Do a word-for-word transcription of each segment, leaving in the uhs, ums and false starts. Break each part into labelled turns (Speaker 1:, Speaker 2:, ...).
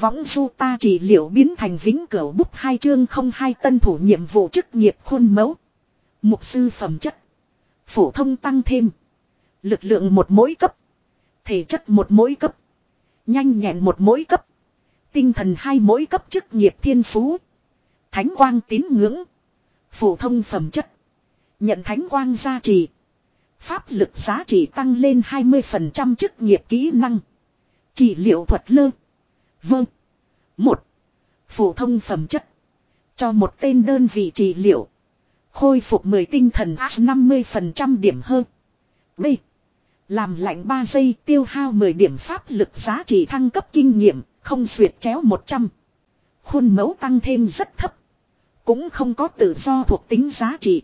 Speaker 1: võng du ta trị liệu biến thành vĩnh cửu bút hai chương không hai tân thủ nhiệm vụ chức nghiệp khuôn mẫu. Mục sư phẩm chất. Phổ thông tăng thêm. Lực lượng một mỗi cấp. Thể chất một mỗi cấp. Nhanh nhẹn một mỗi cấp. Tinh thần hai mỗi cấp chức nghiệp thiên phú. Thánh quang tín ngưỡng. Phổ thông phẩm chất. Nhận thánh quang gia trì. Pháp lực giá trị tăng lên hai mươi phần trăm chức nghiệp kỹ năng. Trị liệu thuật lơ. Vâng. Một. Phổ thông phẩm chất. Cho một tên đơn vị trị liệu. Khôi phục mười tinh thần năm mươi phần trăm điểm hơn. B. Làm lạnh ba giây tiêu hao mười điểm pháp lực giá trị thăng cấp kinh nghiệm. Không xuyệt chéo một trăm. Khuôn mẫu tăng thêm rất thấp. Cũng không có tự do thuộc tính giá trị.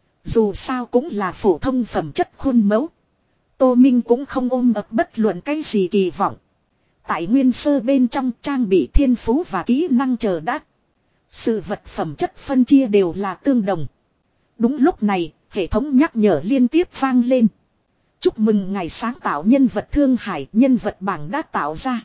Speaker 1: Dù sao cũng là phổ thông phẩm chất khuôn mẫu. Tô Minh cũng không ôm ập bất luận cái gì kỳ vọng. Tại nguyên sơ bên trong trang bị thiên phú và kỹ năng chờ đắc. Sự vật phẩm chất phân chia đều là tương đồng. Đúng lúc này, hệ thống nhắc nhở liên tiếp vang lên. Chúc mừng ngài sáng tạo nhân vật Thương Hải, nhân vật bảng đã tạo ra.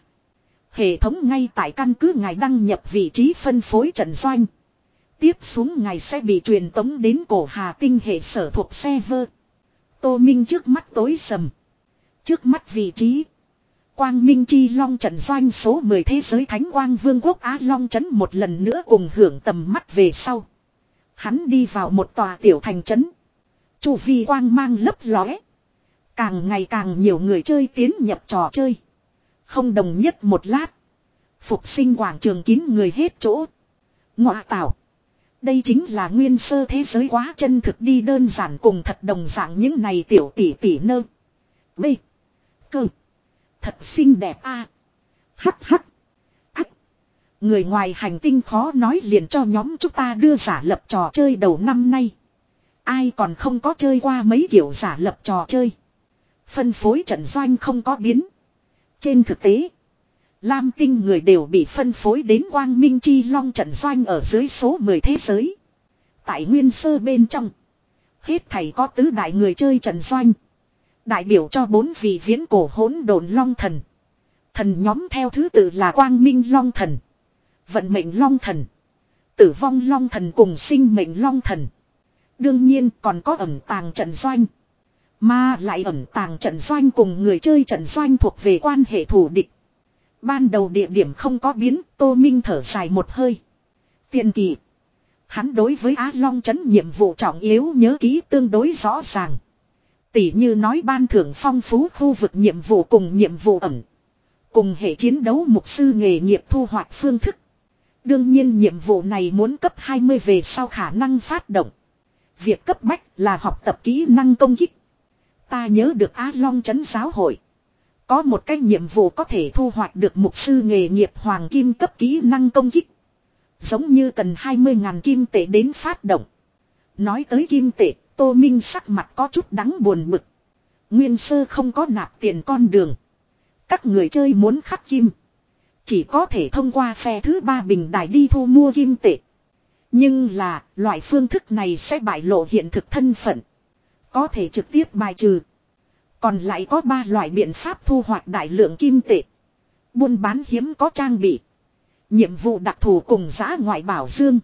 Speaker 1: Hệ thống ngay tại căn cứ ngài đăng nhập vị trí phân phối trận doanh. Tiếp xuống ngài sẽ bị truyền tống đến cổ Hà Tinh hệ sở thuộc server. Tô Minh trước mắt tối sầm. Trước mắt vị trí. Quang Minh Chi Long trận doanh số mười thế giới Thánh Quang Vương quốc Á Long trấn một lần nữa cùng hưởng tầm mắt về sau. Hắn đi vào một tòa tiểu thành trấn. Chu vi quang mang lấp lóe. Càng ngày càng nhiều người chơi tiến nhập trò chơi. Không đồng nhất một lát. Phục sinh quảng trường kín người hết chỗ. Ngọa tảo. Đây chính là nguyên sơ thế giới quá chân thực đi đơn giản cùng thật đồng dạng những này tiểu tỷ tỷ nơ. B. Cơ. Thật xinh đẹp a. Hắc hắc. Ách. Người ngoài hành tinh khó nói liền cho nhóm chúng ta đưa giả lập trò chơi đầu năm nay. Ai còn không có chơi qua mấy kiểu giả lập trò chơi. Phân phối trận doanh không có biến. Trên thực tế. Lam tinh người đều bị phân phối đến Quang Minh Chi Long trận doanh ở dưới số mười thế giới. Tại nguyên sơ bên trong. Hết thảy có tứ đại người chơi trận doanh. Đại biểu cho bốn vị viễn cổ hỗn độn long thần. Thần nhóm theo thứ tự là Quang Minh Long thần. Vận mệnh Long thần. Tử vong Long thần cùng sinh mệnh Long thần. Đương nhiên còn có ẩn tàng trận doanh. Mà lại ẩn tàng trận doanh cùng người chơi trận doanh thuộc về quan hệ thù địch. Ban đầu địa điểm không có biến, Tô Minh thở dài một hơi. Tiền kỳ. Hắn đối với Á Long trấn nhiệm vụ trọng yếu nhớ kỹ tương đối rõ ràng. Tỷ như nói ban thưởng phong phú khu vực nhiệm vụ cùng nhiệm vụ ẩn. Cùng hệ chiến đấu mục sư nghề nghiệp thu hoạch phương thức. Đương nhiên nhiệm vụ này muốn cấp hai mươi về sau khả năng phát động. Việc cấp bách là học tập kỹ năng công kích. Ta nhớ được Á Long trấn giáo hội. Có một cái nhiệm vụ có thể thu hoạch được mục sư nghề nghiệp hoàng kim cấp kỹ năng công kích. Giống như cần hai mươi ngàn kim tệ đến phát động. Nói tới kim tệ, Tô Minh sắc mặt có chút đắng buồn bực. Nguyên sơ không có nạp tiền con đường. Các người chơi muốn khắc kim. Chỉ có thể thông qua phe thứ ba bình đài đi thu mua kim tệ. Nhưng là, loại phương thức này sẽ bại lộ hiện thực thân phận. Có thể trực tiếp bài trừ. Còn lại có ba loại biện pháp thu hoạch đại lượng kim tệ. Buôn bán hiếm có trang bị. Nhiệm vụ đặc thù cùng giã ngoại bảo dương.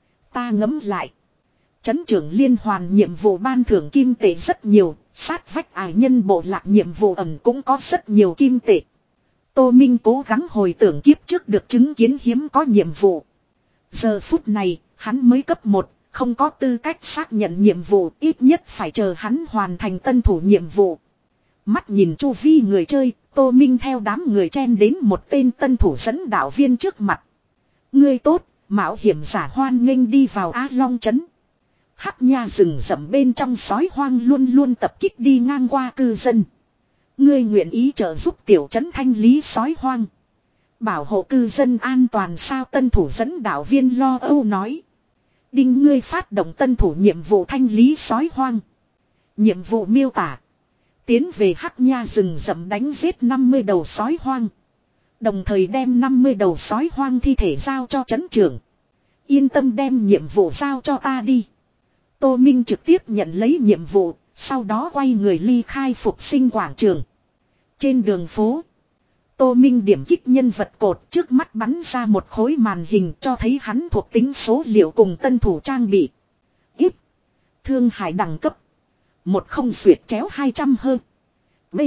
Speaker 1: Ta ngấm lại. Trấn trưởng liên hoàn nhiệm vụ ban thưởng kim tệ rất nhiều. Sát vách ải nhân bộ lạc nhiệm vụ ẩn cũng có rất nhiều kim tệ. Tô Minh cố gắng hồi tưởng kiếp trước được chứng kiến hiếm có nhiệm vụ. Giờ phút này, hắn mới cấp một, không có tư cách xác nhận nhiệm vụ, ít nhất phải chờ hắn hoàn thành tân thủ nhiệm vụ. Mắt nhìn chu vi người chơi, Tô Minh theo đám người chen đến một tên tân thủ dẫn đạo viên trước mặt. Ngươi tốt, mạo hiểm giả hoan nghênh đi vào Á Long trấn. Hắc nha rừng rậm bên trong sói hoang luôn luôn tập kích đi ngang qua cư dân. Ngươi nguyện ý trợ giúp tiểu trấn thanh lý sói hoang. Bảo hộ cư dân an toàn sao tân thủ dẫn đạo viên lo âu nói. Đinh ngươi phát động tân thủ nhiệm vụ thanh lý sói hoang. Nhiệm vụ miêu tả. Tiến về Hắc nha rừng rậm đánh giết năm mươi đầu sói hoang. Đồng thời đem năm mươi đầu sói hoang thi thể giao cho trấn trưởng. Yên tâm đem nhiệm vụ giao cho ta đi. Tô Minh trực tiếp nhận lấy nhiệm vụ, sau đó quay người ly khai phục sinh quảng trường. Trên đường phố, Tô Minh điểm kích nhân vật cột, trước mắt bắn ra một khối màn hình cho thấy hắn thuộc tính số liệu cùng tân thủ trang bị. Ít. Thương hải đẳng cấp. Một không xuyệt chéo hai trăm hơn. B.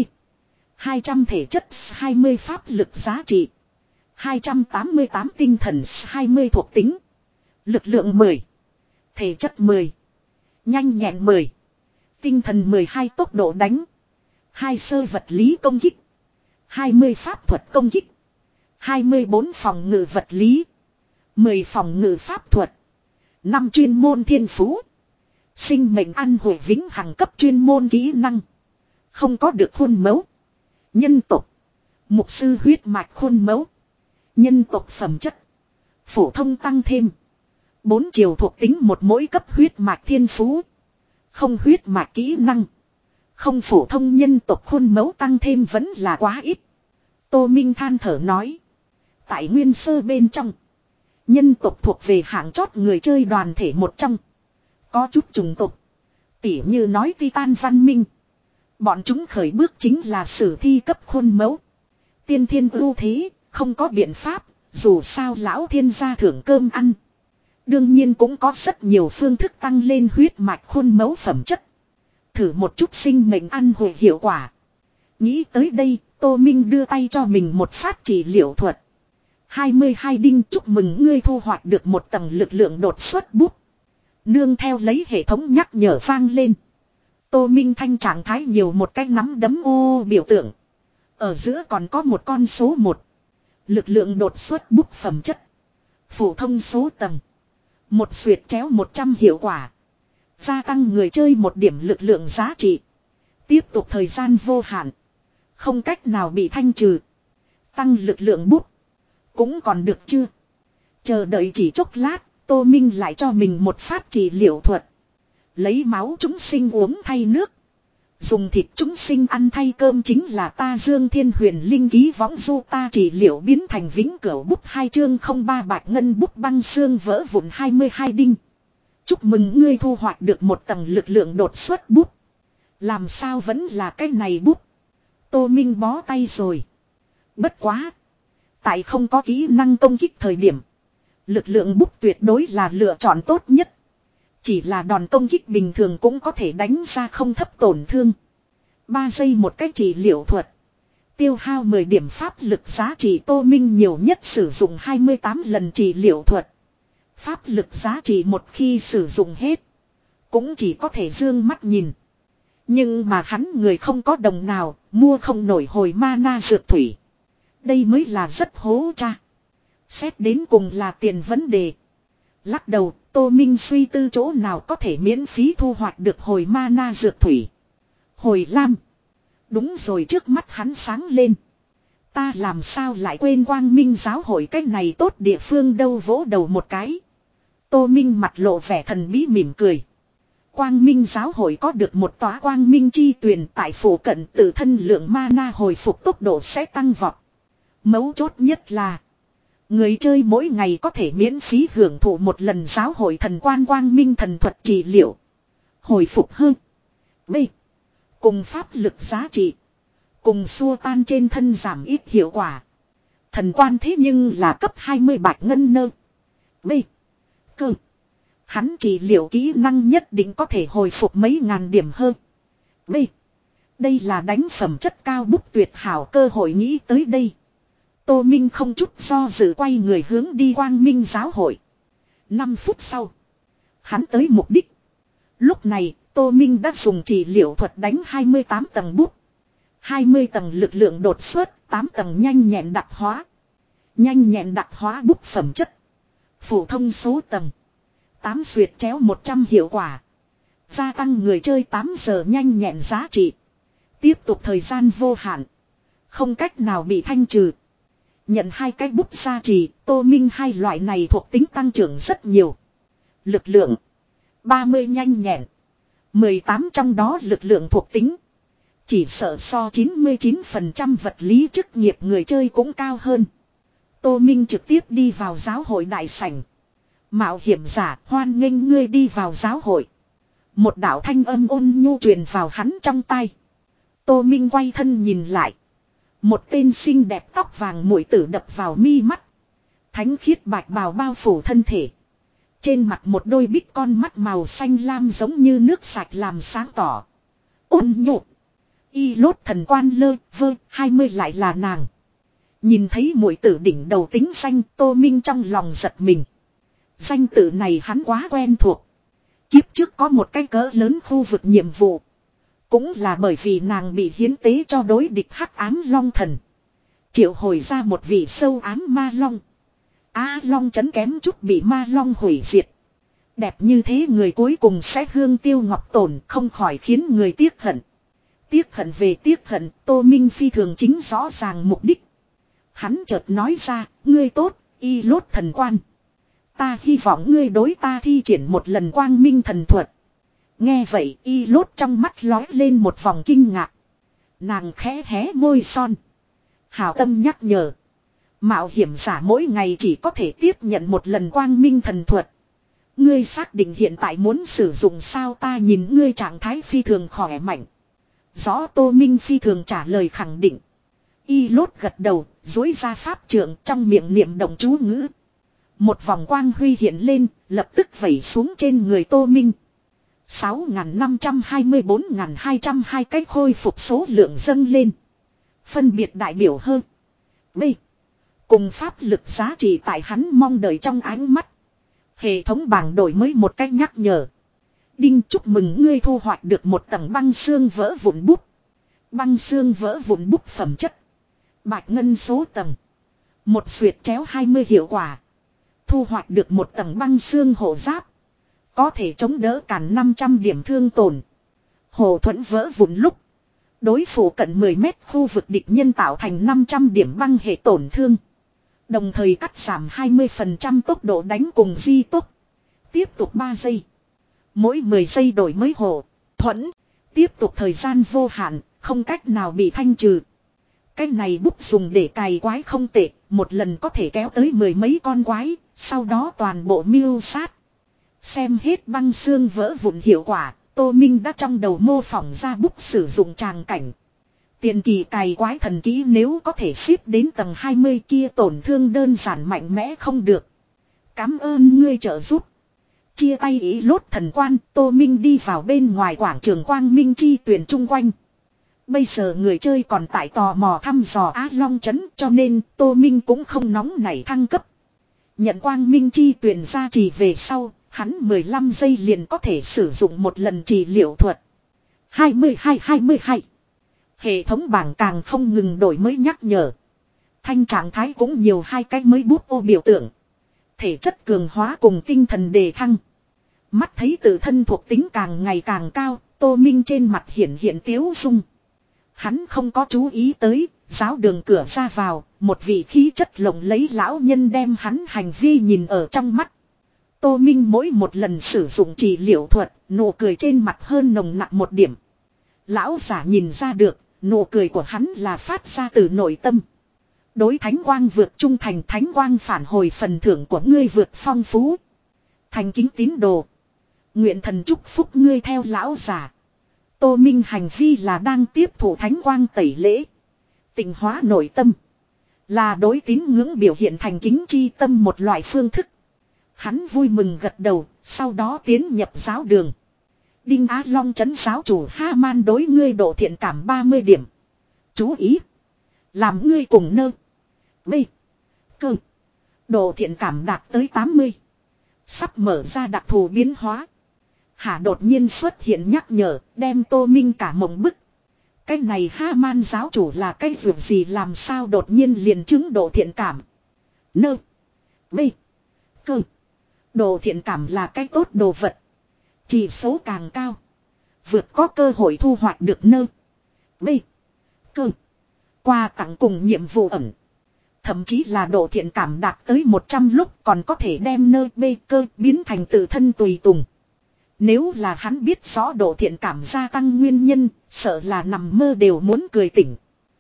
Speaker 1: hai trăm thể chất hai mươi pháp lực giá trị. hai trăm tám mươi tám tinh thần hai mươi thuộc tính. Lực lượng mười. Thể chất mười. Nhanh nhẹn mười. Tinh thần mười hai tốc độ đánh. hai sơ vật lý công kích. hai mươi pháp thuật công kích. hai mươi bốn phòng ngự vật lý. mười phòng ngự pháp thuật. năm chuyên môn thiên phú. Sinh mệnh ăn hồi vĩnh hằng cấp chuyên môn kỹ năng. Không có được khuôn mẫu. Nhân tộc. Mục sư huyết mạch khuôn mẫu. Nhân tộc phẩm chất. Phổ thông tăng thêm. Bốn chiều thuộc tính một mỗi cấp huyết mạch thiên phú. Không huyết mạch kỹ năng. Không phổ thông nhân tộc khuôn mẫu tăng thêm vẫn là quá ít. Tô Minh than thở nói. Tại nguyên sơ bên trong. Nhân tộc thuộc về hạng chót người chơi đoàn thể một trong. Có chút chủng tộc. Tỉ như nói Titan văn minh. Bọn chúng khởi bước chính là sử thi cấp khuôn mẫu. Tiên thiên ưu thế, không có biện pháp, dù sao lão thiên gia thưởng cơm ăn. Đương nhiên cũng có rất nhiều phương thức tăng lên huyết mạch khuôn mẫu phẩm chất. Thử một chút sinh mệnh ăn hồi hiệu quả. Nghĩ tới đây, Tô Minh đưa tay cho mình một phát trị liệu thuật. hai mươi hai đinh chúc mừng ngươi thu hoạch được một tầng lực lượng đột xuất bút. Nương theo lấy hệ thống nhắc nhở vang lên. Tô Minh Thanh trạng thái nhiều một cái nắm đấm ô biểu tượng. Ở giữa còn có một con số một. Lực lượng đột xuất bút phẩm chất. Phổ thông số tầng. Một xuyệt chéo một trăm hiệu quả. Gia tăng người chơi một điểm lực lượng giá trị. Tiếp tục thời gian vô hạn. Không cách nào bị thanh trừ. Tăng lực lượng bút. Cũng còn được chưa? Chờ đợi chỉ chốc lát. Tô Minh lại cho mình một phát trị liệu thuật. Lấy máu chúng sinh uống thay nước. Dùng thịt chúng sinh ăn thay cơm chính là ta Dương Thiên Huyền Linh ký võng du ta trị liệu biến thành vĩnh cửu bút hai chương không ba bạch ngân bút băng xương vỡ vụn hai mươi hai đinh. Chúc mừng ngươi thu hoạch được một tầng lực lượng đột xuất bút. Làm sao vẫn là cái này bút. Tô Minh bó tay rồi. Bất quá. Tại không có kỹ năng công kích thời điểm. Lực lượng bút tuyệt đối là lựa chọn tốt nhất. Chỉ là đòn công kích bình thường cũng có thể đánh ra không thấp tổn thương. ba giây một cách trị liệu thuật. Tiêu hao mười điểm pháp lực giá trị Tô Minh nhiều nhất sử dụng hai mươi tám lần trị liệu thuật. Pháp lực giá trị một khi sử dụng hết. Cũng chỉ có thể dương mắt nhìn. Nhưng mà hắn người không có đồng nào, mua không nổi hồi mana dược thủy. Đây mới là rất hố cha. Xét đến cùng là tiền vấn đề. Lắc đầu, Tô Minh suy tư chỗ nào có thể miễn phí thu hoạch được hồi mana dược thủy. Hồi lam. Đúng rồi, trước mắt hắn sáng lên. Ta làm sao lại quên Quang Minh giáo hội cái này tốt địa phương đâu, vỗ đầu một cái. Tô Minh mặt lộ vẻ thần bí mỉm cười. Quang Minh giáo hội có được một tòa Quang Minh chi tuyền tại phủ cận, tự thân lượng mana hồi phục tốc độ sẽ tăng vọt. Mấu chốt nhất là người chơi mỗi ngày có thể miễn phí hưởng thụ một lần giáo hội thần quan Quang Minh thần thuật trị liệu. Hồi phục hơn. B. Cùng pháp lực giá trị. Cùng xua tan trên thân giảm ít hiệu quả. Thần quan thế nhưng là cấp hai mươi bạch ngân nơ. B. Cơ. Hắn trị liệu kỹ năng nhất định có thể hồi phục mấy ngàn điểm hơn. B. Đây là đánh phẩm chất cao bút tuyệt hảo cơ hội, nghĩ tới đây. Tô Minh không chút do dự quay người hướng đi Quang Minh giáo hội. năm phút sau. Hắn tới mục đích. Lúc này Tô Minh đã dùng trị liệu thuật đánh hai mươi tám tầng bút. hai mươi tầng lực lượng đột xuất, tám tầng nhanh nhẹn đặc hóa. Nhanh nhẹn đặc hóa bút phẩm chất. Phổ thông số tầng. tám xuyệt chéo một trăm hiệu quả. Gia tăng người chơi tám giờ nhanh nhẹn giá trị. Tiếp tục thời gian vô hạn. Không cách nào bị thanh trừ. Nhận hai cái bút gia trì, Tô Minh hai loại này thuộc tính tăng trưởng rất nhiều. Lực lượng ba mươi nhanh nhẹn, mười tám trong đó lực lượng thuộc tính. Chỉ sợ so chín mươi chín phần trăm vật lý chức nghiệp người chơi cũng cao hơn. Tô Minh trực tiếp đi vào giáo hội đại sảnh. Mạo hiểm giả, hoan nghênh ngươi đi vào giáo hội. Một đạo thanh âm ôn nhu truyền vào hắn trong tai. Tô Minh quay thân nhìn lại. Một tên xinh đẹp tóc vàng muội tử đập vào mi mắt. Thánh khiết bạch bào bao phủ thân thể. Trên mặt một đôi bích con mắt màu xanh lam giống như nước sạch làm sáng tỏ. Ôn nhộn. Y lốt thần quan lơ vơ hai mươi lại là nàng. Nhìn thấy muội tử đỉnh đầu tính danh, Tô Minh trong lòng giật mình. Danh tự này hắn quá quen thuộc. Kiếp trước có một cái cỡ lớn khu vực nhiệm vụ. Cũng là bởi vì nàng bị hiến tế cho đối địch hắc ám long thần. Triệu hồi ra một vị sâu ám ma long. Á long chấn kém chút bị ma long hủy diệt. Đẹp như thế người cuối cùng sẽ hương tiêu ngọc tổn, không khỏi khiến người tiếc hận. Tiếc hận về tiếc hận, Tô Minh phi thường chính rõ ràng mục đích. Hắn chợt nói ra, ngươi tốt, y lốt thần quan. Ta hy vọng ngươi đối ta thi triển một lần quang minh thần thuật. Nghe vậy y lốt trong mắt lói lên một vòng kinh ngạc. Nàng khẽ hé môi son. Hảo tâm nhắc nhở. Mạo hiểm giả mỗi ngày chỉ có thể tiếp nhận một lần quang minh thần thuật. Ngươi xác định hiện tại muốn sử dụng sao? Ta nhìn ngươi trạng thái phi thường khỏe mạnh. Rõ. Tô Minh phi thường trả lời khẳng định. Y lốt gật đầu, duỗi ra pháp trượng trong miệng niệm động chú ngữ. Một vòng quang huy hiện lên, lập tức vẩy xuống trên người Tô Minh. sáu nghìn năm trăm hai mươi bốn nghìn hai trăm hai cách khôi phục số lượng dâng lên. Phân biệt đại biểu hơn. B. Cùng pháp lực giá trị tại hắn mong đợi trong ánh mắt. Hệ thống bảng đổi mới một cách nhắc nhở. Đinh, chúc mừng ngươi thu hoạch được một tầng băng xương vỡ vụn bút. Băng xương vỡ vụn bút phẩm chất. Bạch ngân số tầng. Một xuyệt chéo hai mươi hiệu quả. Thu hoạch được một tầng băng xương hộ giáp. Có thể chống đỡ cản năm trăm điểm thương tổn. Hộ thuẫn vỡ vụn lúc. Đối phủ cận mười mét khu vực địch nhân tạo thành năm trăm điểm băng hệ tổn thương. Đồng thời cắt giảm hai mươi phần trăm tốc độ đánh cùng di tốc. Tiếp tục ba giây. Mỗi mười giây đổi mới hộ thuẫn. Tiếp tục thời gian vô hạn, không cách nào bị thanh trừ. Cái này bút dùng để cày quái không tệ, một lần có thể kéo tới mười mấy con quái, sau đó toàn bộ miêu sát. Xem hết băng xương vỡ vụn hiệu quả, Tô Minh đã trong đầu mô phỏng ra bút sử dụng tràng cảnh. Tiền kỳ cày quái thần kỹ nếu có thể xếp đến tầng hai mươi kia tổn thương đơn giản mạnh mẽ không được. Cảm ơn ngươi trợ giúp. Chia tay ý lốt thần quan, Tô Minh đi vào bên ngoài quảng trường quang minh chi tuyển chung quanh. Bây giờ người chơi còn tại tò mò thăm dò Á Long Trấn cho nên Tô Minh cũng không nóng nảy thăng cấp. Nhận quang minh chi tuyển ra trì về sau, hắn mười lăm giây liền có thể sử dụng một lần trị liệu thuật. hai mươi hai hai mươi hai. Hệ thống bảng càng không ngừng đổi mới nhắc nhở. Thanh trạng thái cũng nhiều hai cái mới bút ô biểu tượng. Thể chất cường hóa cùng tinh thần đề thăng. Mắt thấy tự thân thuộc tính càng ngày càng cao, Tô Minh trên mặt hiện hiện tiếu dung. Hắn không có chú ý tới, giáo đường cửa ra vào, một vị khí chất lộng lấy lão nhân đem hắn hành vi nhìn ở trong mắt. Tô Minh mỗi một lần sử dụng trị liệu thuật, nụ cười trên mặt hơn nồng nặng một điểm. Lão giả nhìn ra được, nụ cười của hắn là phát ra từ nội tâm. Đối thánh quang vượt trung thành, thánh quang phản hồi phần thưởng của ngươi vượt phong phú. Thành kính tín đồ. Nguyện thần chúc phúc ngươi theo lão giả. Tô Minh hành vi là đang tiếp thụ thánh quang tẩy lễ. Tịnh hóa nội tâm. Là đối tín ngưỡng biểu hiện thành kính chi tâm một loại phương thức. Hắn vui mừng gật đầu, sau đó tiến nhập giáo đường. Đinh Á Long Trấn giáo chủ Ha-man đối ngươi độ thiện cảm ba mươi điểm. Chú ý. Làm ngươi cùng nơ. B. Cơ. Độ thiện cảm đạt tới tám mươi. Sắp mở ra đặc thù biến hóa. Hả đột nhiên xuất hiện nhắc nhở, đem Tô Minh cả mộng bức. Cái này Ha-man giáo chủ là cái việc gì làm sao đột nhiên liền chứng độ thiện cảm. Nơ. B. Cơ. Độ thiện cảm là cái tốt đồ vật. Chỉ số càng cao. Vượt có cơ hội thu hoạch được nơ. B. Cơ. Qua tặng cùng nhiệm vụ ẩn. Thậm chí là độ thiện cảm đạt tới một trăm lúc còn có thể đem nơ B cơ biến thành tự thân tùy tùng. Nếu là hắn biết rõ độ thiện cảm gia tăng nguyên nhân, sợ là nằm mơ đều muốn cười tỉnh.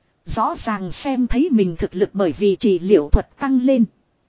Speaker 1: Rõ ràng xem thấy mình thực lực bởi vì trị liệu thuật tăng lên.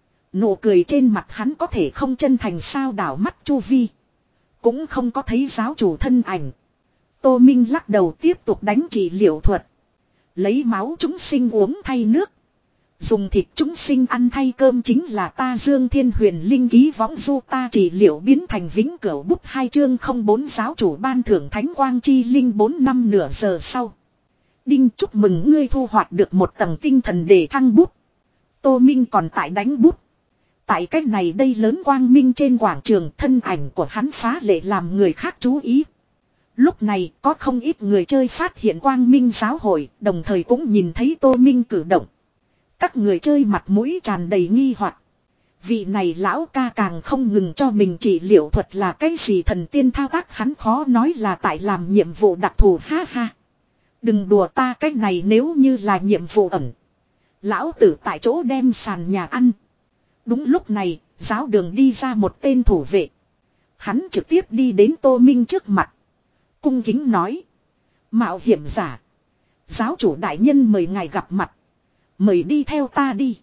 Speaker 1: Nụ cười trên mặt hắn có thể không chân thành sao đảo mắt chu vi. Cũng không có thấy giáo chủ thân ảnh. Tô Minh lắc đầu tiếp tục đánh trị liệu thuật. Lấy máu chúng sinh uống thay nước. Dùng thịt chúng sinh ăn thay cơm chính là ta Dương Thiên Huyền Linh ký võng du ta trị liệu biến thành vĩnh cửu bút hai chương không bốn giáo chủ ban thưởng thánh quang chi linh bốn năm nửa giờ sau. Đinh chúc mừng ngươi thu hoạch được một tầng tinh thần để thăng bút. Tô Minh còn tại đánh bút. Tại cách này đây lớn quang minh trên quảng trường thân ảnh của hắn phá lệ làm người khác chú ý. Lúc này có không ít người chơi phát hiện quang minh giáo hội đồng thời cũng nhìn thấy Tô Minh cử động. Các người chơi mặt mũi tràn đầy nghi hoặc. Vị này lão ca càng không ngừng cho mình trị liệu thuật là cái gì thần tiên thao tác hắn khó nói là tại làm nhiệm vụ đặc thù ha ha. Đừng đùa ta cái này nếu như là nhiệm vụ ẩn. Lão tử tại chỗ đem sàn nhà ăn. Đúng lúc này, giáo đường đi ra một tên thủ vệ. Hắn trực tiếp đi đến Tô Minh trước mặt. Cung kính nói. Mạo hiểm giả. Giáo chủ đại nhân mời ngài gặp mặt. Mời đi theo ta đi.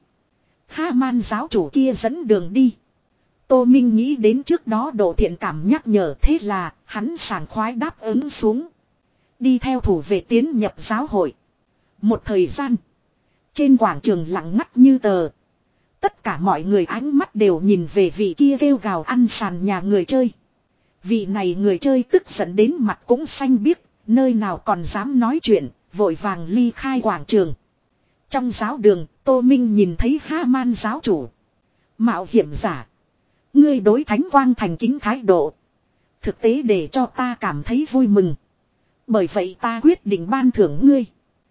Speaker 1: Ha-man giáo chủ kia dẫn đường đi. Tô Minh nghĩ đến trước đó độ thiện cảm nhắc nhở thế là hắn sảng khoái đáp ứng xuống. Đi theo thủ vệ tiến nhập giáo hội. Một thời gian. Trên quảng trường lặng ngắt như tờ. Tất cả mọi người ánh mắt đều nhìn về vị kia kêu gào ăn sàn nhà người chơi. Vị này người chơi tức giận đến mặt cũng xanh biếc. Nơi nào còn dám nói chuyện. Vội vàng ly khai quảng trường. Trong giáo đường, Tô Minh nhìn thấy Ha-man giáo chủ. Mạo hiểm giả. Ngươi đối thánh quang thành kính thái độ. Thực tế để cho ta cảm thấy vui mừng. Bởi vậy ta quyết định ban thưởng ngươi.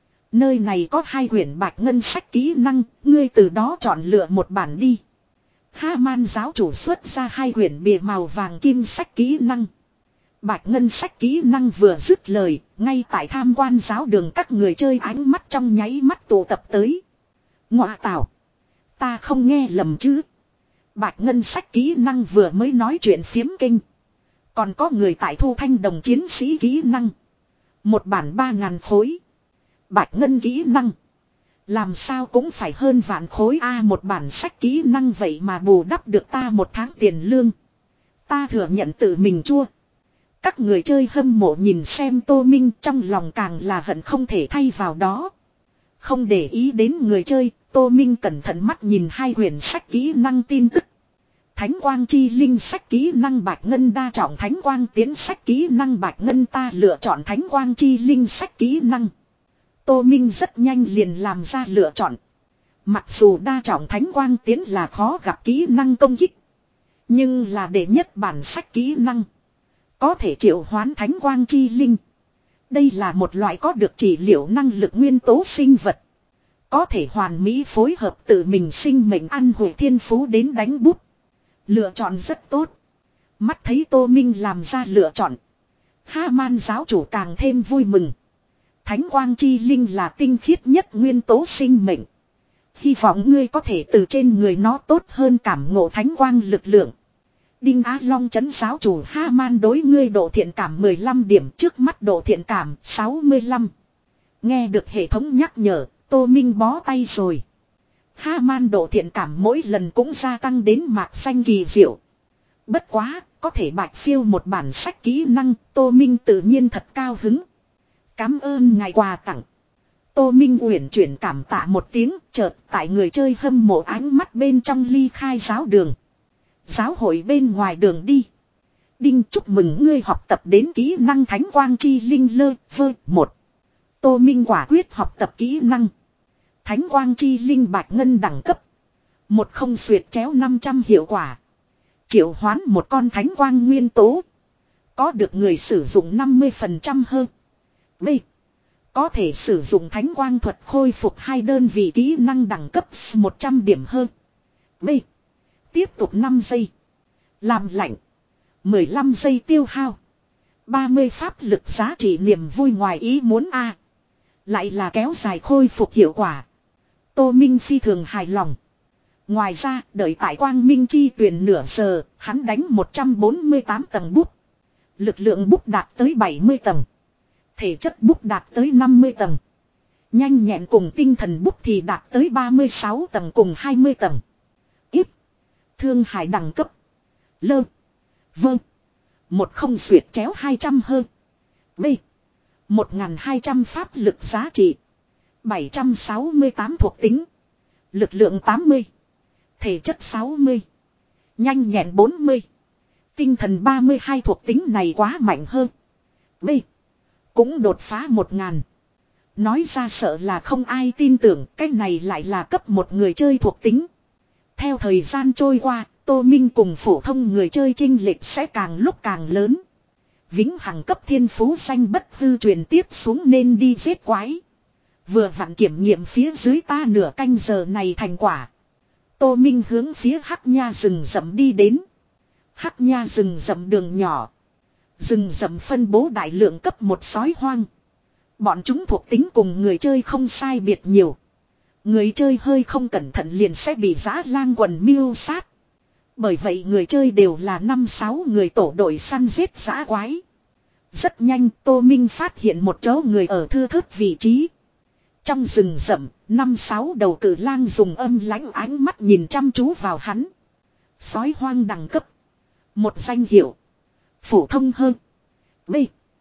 Speaker 1: Nơi này có hai quyển bạch ngân sách kỹ năng, ngươi từ đó chọn lựa một bản đi. Ha-man giáo chủ xuất ra hai quyển bìa màu vàng kim sách kỹ năng. Bạch ngân sách kỹ năng vừa dứt lời, ngay tại tham quan giáo đường các người chơi ánh mắt trong nháy mắt tụ tập tới. Ngoạ tảo. Ta không nghe lầm chứ. Bạch ngân sách kỹ năng vừa mới nói chuyện phiếm kinh. Còn có người tại thu thanh đồng chiến sĩ kỹ năng. Một bản ba ngàn khối. Bạch ngân kỹ năng. Làm sao cũng phải hơn vạn khối a một bản sách kỹ năng vậy mà bù đắp được ta một tháng tiền lương. Ta thừa nhận tự mình chua. Các người chơi hâm mộ nhìn xem Tô Minh trong lòng càng là hận không thể thay vào đó. Không để ý đến người chơi, Tô Minh cẩn thận mắt nhìn hai quyển sách kỹ năng tin tức. Thánh quang chi linh sách kỹ năng bạch ngân đa trọng thánh quang tiến sách kỹ năng bạch ngân ta lựa chọn thánh quang chi linh sách kỹ năng. Tô Minh rất nhanh liền làm ra lựa chọn. Mặc dù đa trọng thánh quang tiến là khó gặp kỹ năng công kích. Nhưng là đệ nhất bản sách kỹ năng. Có thể triệu hoán thánh quang chi linh. Đây là một loại có được trị liệu năng lực nguyên tố sinh vật. Có thể hoàn mỹ phối hợp tự mình sinh mệnh ăn hội thiên phú đến đánh bút. Lựa chọn rất tốt. Mắt thấy Tô Minh làm ra lựa chọn. Ha-man giáo chủ càng thêm vui mừng. Thánh quang chi linh là tinh khiết nhất nguyên tố sinh mệnh. Hy vọng ngươi có thể từ trên người nó tốt hơn cảm ngộ thánh quang lực lượng. Đinh Á Long trấn giáo chủ Ha-man đối ngươi độ thiện cảm mười lăm điểm trước mắt độ thiện cảm sáu mươi lăm. Nghe được hệ thống nhắc nhở, Tô Minh bó tay rồi. Ha-man độ thiện cảm mỗi lần cũng gia tăng đến mạc xanh kỳ diệu. Bất quá, có thể bạch phiêu một bản sách kỹ năng, Tô Minh tự nhiên thật cao hứng. Cảm ơn ngài quà tặng. Tô Minh uyển chuyển cảm tạ một tiếng, chợt tại người chơi hâm mộ ánh mắt bên trong ly khai giáo đường. Giáo hội bên ngoài đường đi. Đinh chúc mừng ngươi học tập đến kỹ năng thánh quang chi linh lơ vơ một. Tô Minh quả quyết học tập kỹ năng. Thánh quang chi linh bạch ngân đẳng cấp. Một không xuyệt chéo năm trăm hiệu quả. Triệu hoán một con thánh quang nguyên tố. Có được người sử dụng năm mươi phần trăm hơn. B. Có thể sử dụng thánh quang thuật khôi phục hai đơn vị kỹ năng đẳng cấp một trăm điểm hơn. B. Tiếp tục năm giây. Làm lạnh. mười lăm giây tiêu hao. ba mươi pháp lực giá trị niềm vui ngoài ý muốn a. Lại là kéo dài khôi phục hiệu quả. Tô Minh phi thường hài lòng. Ngoài ra, đợi tại quang minh chi tuyển nửa giờ, hắn đánh một trăm bốn mươi tám tầng bút. Lực lượng bút đạt tới bảy mươi tầng. Thể chất bút đạt tới năm mươi tầng. Nhanh nhẹn cùng tinh thần bút thì đạt tới ba mươi sáu tầng cùng hai mươi tầng. Ít. Thương hải đẳng cấp. Lơ. Vâng. Một không xuyệt chéo hai trăm hơn. B. Một ngàn hai trăm pháp lực giá trị. bảy trăm sáu mươi tám thuộc tính. Lực lượng tám mươi. Thể chất sáu mươi. Nhanh nhẹn bốn mươi. Tinh thần ba mươi hai thuộc tính này quá mạnh hơn. B. Cũng đột phá một ngàn. Nói ra sợ là không ai tin tưởng cái này lại là cấp một người chơi thuộc tính. Theo thời gian trôi qua, Tô Minh cùng phổ thông người chơi chênh lệch sẽ càng lúc càng lớn. Vĩnh hằng cấp thiên phú xanh bất hư truyền tiếp xuống nên đi giết quái. Vừa vặn kiểm nghiệm phía dưới ta nửa canh giờ này thành quả. Tô Minh hướng phía Hắc Nha rừng rậm đi đến. Hắc Nha rừng rậm đường nhỏ. Rừng rậm phân bố đại lượng cấp một sói hoang. Bọn chúng thuộc tính cùng người chơi không sai biệt nhiều. Người chơi hơi không cẩn thận liền sẽ bị dã lang quần miêu sát. Bởi vậy người chơi đều là năm sáu người tổ đội săn giết dã quái. Rất nhanh Tô Minh phát hiện một chỗ người ở thưa thớt vị trí. Trong rừng rậm, năm sáu đầu cử lang dùng âm lãnh ánh mắt nhìn chăm chú vào hắn. Sói hoang đẳng cấp. Một danh hiệu. Phổ thông hơn. B.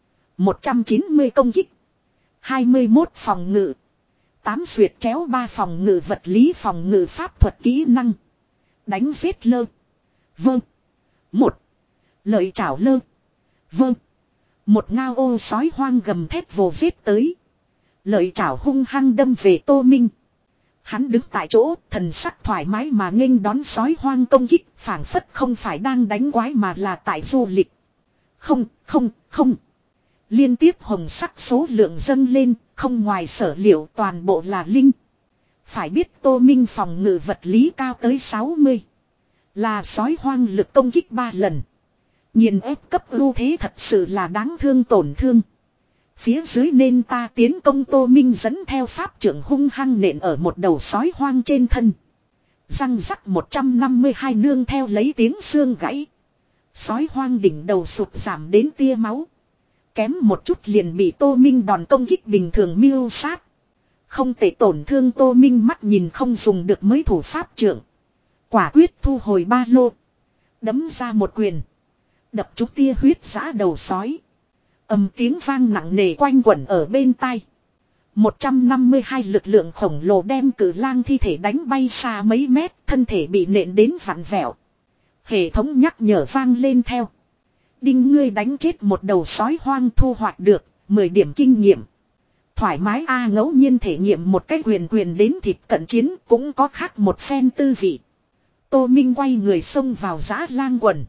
Speaker 1: một trăm chín mươi công kích. hai mươi mốt phòng ngự. tám xuyệt chéo ba phòng ngự vật lý phòng ngự pháp thuật kỹ năng. Đánh giết lơ. Vâng. Một. Lợi chảo lơ. Vâng. Một ngao ô sói hoang gầm thét vồ giết tới. Lợi chảo hung hăng đâm về Tô Minh. Hắn đứng tại chỗ, thần sắc thoải mái mà nghênh đón sói hoang công kích, phảng phất không phải đang đánh quái mà là tại du lịch. Không, không, không. Liên tiếp hồng sắc số lượng dâng lên, không ngoài sở liệu toàn bộ là linh. Phải biết Tô Minh phòng ngự vật lý cao tới sáu mươi. Là sói hoang lực công kích ba lần. Nhìn ép cấp ưu thế thật sự là đáng thương tổn thương. Phía dưới nên ta tiến công Tô Minh dẫn theo pháp trưởng hung hăng nện ở một đầu sói hoang trên thân. Răng rắc một trăm năm mươi hai nương theo lấy tiếng xương gãy. Sói hoang đỉnh đầu sụt giảm đến tia máu. Kém một chút liền bị Tô Minh đòn công kích bình thường miêu sát. Không thể tổn thương Tô Minh mắt nhìn không dùng được mới thủ pháp trưởng. Quả quyết thu hồi ba lô. Đấm ra một quyền. Đập trúng tia huyết giã đầu sói. Ầm tiếng vang nặng nề quanh quẩn ở bên tai. một trăm năm mươi hai lực lượng khổng lồ đem cử lang thi thể đánh bay xa mấy mét, thân thể bị nện đến vặn vẹo. Hệ thống nhắc nhở vang lên theo. Đinh ngươi đánh chết một đầu sói hoang thu hoạch được, mười điểm kinh nghiệm. Thoải mái a ngẫu nhiên thể nghiệm một cách quyền quyền đến thịt cận chiến cũng có khác một phen tư vị. Tô Minh quay người xông vào dã lang quần.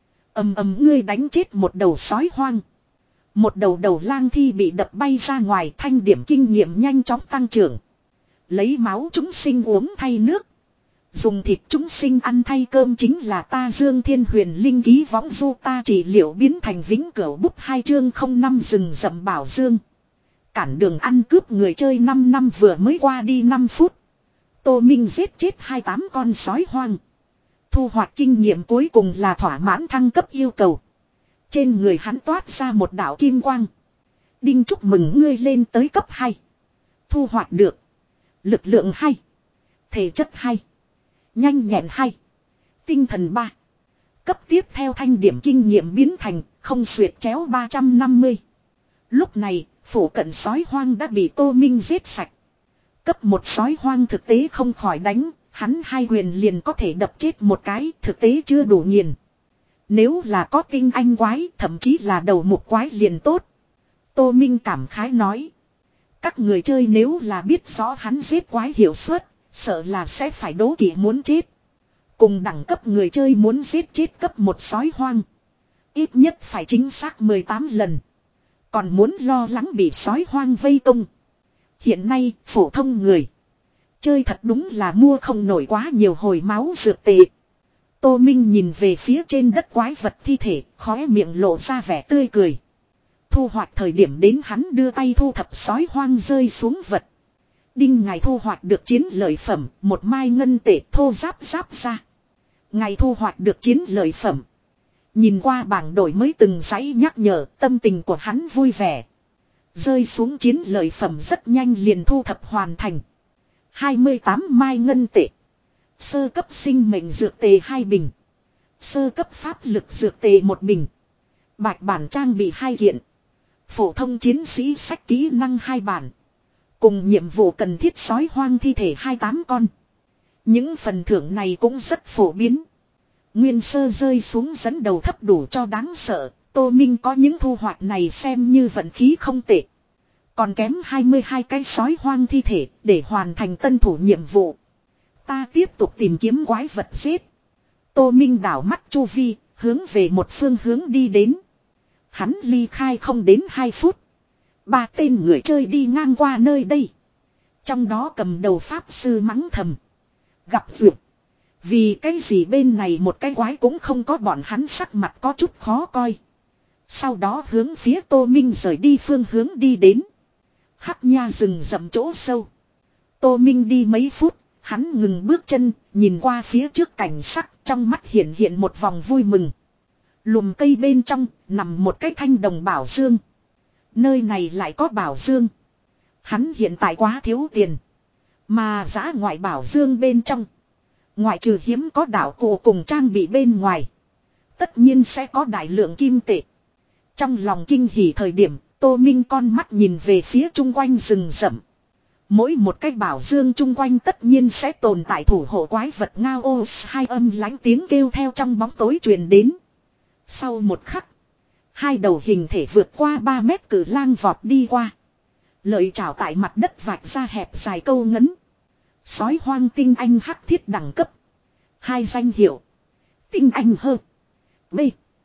Speaker 1: Ầm ầm ngươi đánh chết một đầu sói hoang. Một đầu đầu lang thi bị đập bay ra ngoài, thanh điểm kinh nghiệm nhanh chóng tăng trưởng. Lấy máu chúng sinh uống thay nước. Dùng thịt chúng sinh ăn thay cơm chính là ta Dương Thiên Huyền Linh ký võng du ta trị liệu biến thành vĩnh cửu bút hai chương không năm rừng rậm bảo dương. Cản đường ăn cướp người chơi năm năm vừa mới qua đi năm phút. Tô Minh giết chết hai mươi tám con sói hoang. Thu hoạch kinh nghiệm cuối cùng là thỏa mãn thăng cấp yêu cầu. Trên người hắn toát ra một đạo kim quang. Đinh chúc mừng ngươi lên tới cấp hai. Thu hoạch được. Lực lượng hai. Thể chất hai. Nhanh nhẹn hai. Tinh thần ba. Cấp tiếp theo thanh điểm kinh nghiệm biến thành không xuyệt chéo ba trăm năm mươi. Lúc này, phủ cận sói hoang đã bị Tô Minh giết sạch. Cấp một sói hoang thực tế không khỏi đánh, hắn hai quyền liền có thể đập chết một cái, thực tế chưa đủ nghiền. Nếu là có tinh anh quái, thậm chí là đầu mục quái liền tốt. Tô Minh cảm khái nói. Các người chơi nếu là biết rõ hắn giết quái hiệu suất, sợ là sẽ phải đố kỵ muốn chết. Cùng đẳng cấp người chơi muốn giết chết cấp một sói hoang. Ít nhất phải chính xác mười tám lần. Còn muốn lo lắng bị sói hoang vây công. Hiện nay, phổ thông người chơi thật đúng là mua không nổi quá nhiều hồi máu dược tệ. Tô Minh nhìn về phía trên đất quái vật thi thể, khóe miệng lộ ra vẻ tươi cười. Thu hoạch thời điểm đến hắn đưa tay thu thập sói hoang rơi xuống vật. Đinh ngài thu hoạch được chiến lợi phẩm, một mai ngân tệ thô giáp giáp ra. Ngài thu hoạch được chiến lợi phẩm. Nhìn qua bảng đổi mới từng dãy nhắc nhở, tâm tình của hắn vui vẻ. Rơi xuống chiến lợi phẩm rất nhanh liền thu thập hoàn thành. hai mươi tám mai ngân tệ. Sơ cấp sinh mệnh dược tề hai bình. Sơ cấp pháp lực dược tề một bình. Bạch bản trang bị hai kiện. Phổ thông chiến sĩ sách kỹ năng hai bản. Cùng nhiệm vụ cần thiết sói hoang thi thể hai mươi tám con. Những phần thưởng này cũng rất phổ biến. Nguyên sơ rơi xuống dẫn đầu thấp đủ cho đáng sợ. Tô Minh có những thu hoạch này xem như vận khí không tệ. Còn kém hai mươi hai cái sói hoang thi thể để hoàn thành tân thủ nhiệm vụ. Ta tiếp tục tìm kiếm quái vật giết. Tô Minh đảo mắt chu vi, hướng về một phương hướng đi đến. Hắn ly khai không đến hai phút. Ba tên người chơi đi ngang qua nơi đây. Trong đó cầm đầu pháp sư mắng thầm. Gặp vượt. Vì cái gì bên này một cái quái cũng không có, bọn hắn sắc mặt có chút khó coi. Sau đó hướng phía Tô Minh rời đi phương hướng đi đến. Hắc nha rừng rậm chỗ sâu. Tô Minh đi mấy phút, hắn ngừng bước chân, nhìn qua phía trước cảnh sắc, trong mắt hiện hiện một vòng vui mừng. Lùm cây bên trong, nằm một cái thanh đồng bảo dương. Nơi này lại có bảo dương. Hắn hiện tại quá thiếu tiền. Mà giá ngoại bảo dương bên trong. Ngoại trừ hiếm có đạo cụ cùng trang bị bên ngoài. Tất nhiên sẽ có đại lượng kim tệ. Trong lòng kinh hỉ thời điểm, Tô Minh con mắt nhìn về phía chung quanh rừng rậm. Mỗi một cái bảo dương chung quanh tất nhiên sẽ tồn tại thủ hộ quái vật ngao ô, hai âm lánh tiếng kêu theo trong bóng tối truyền đến. Sau một khắc, hai đầu hình thể vượt qua ba mét cử lang vọt đi qua. Lợi chảo tại mặt đất vạch ra hẹp dài câu ngấn. Sói hoang tinh anh hắc thiết đẳng cấp. Hai danh hiệu. Tinh anh hơ. B.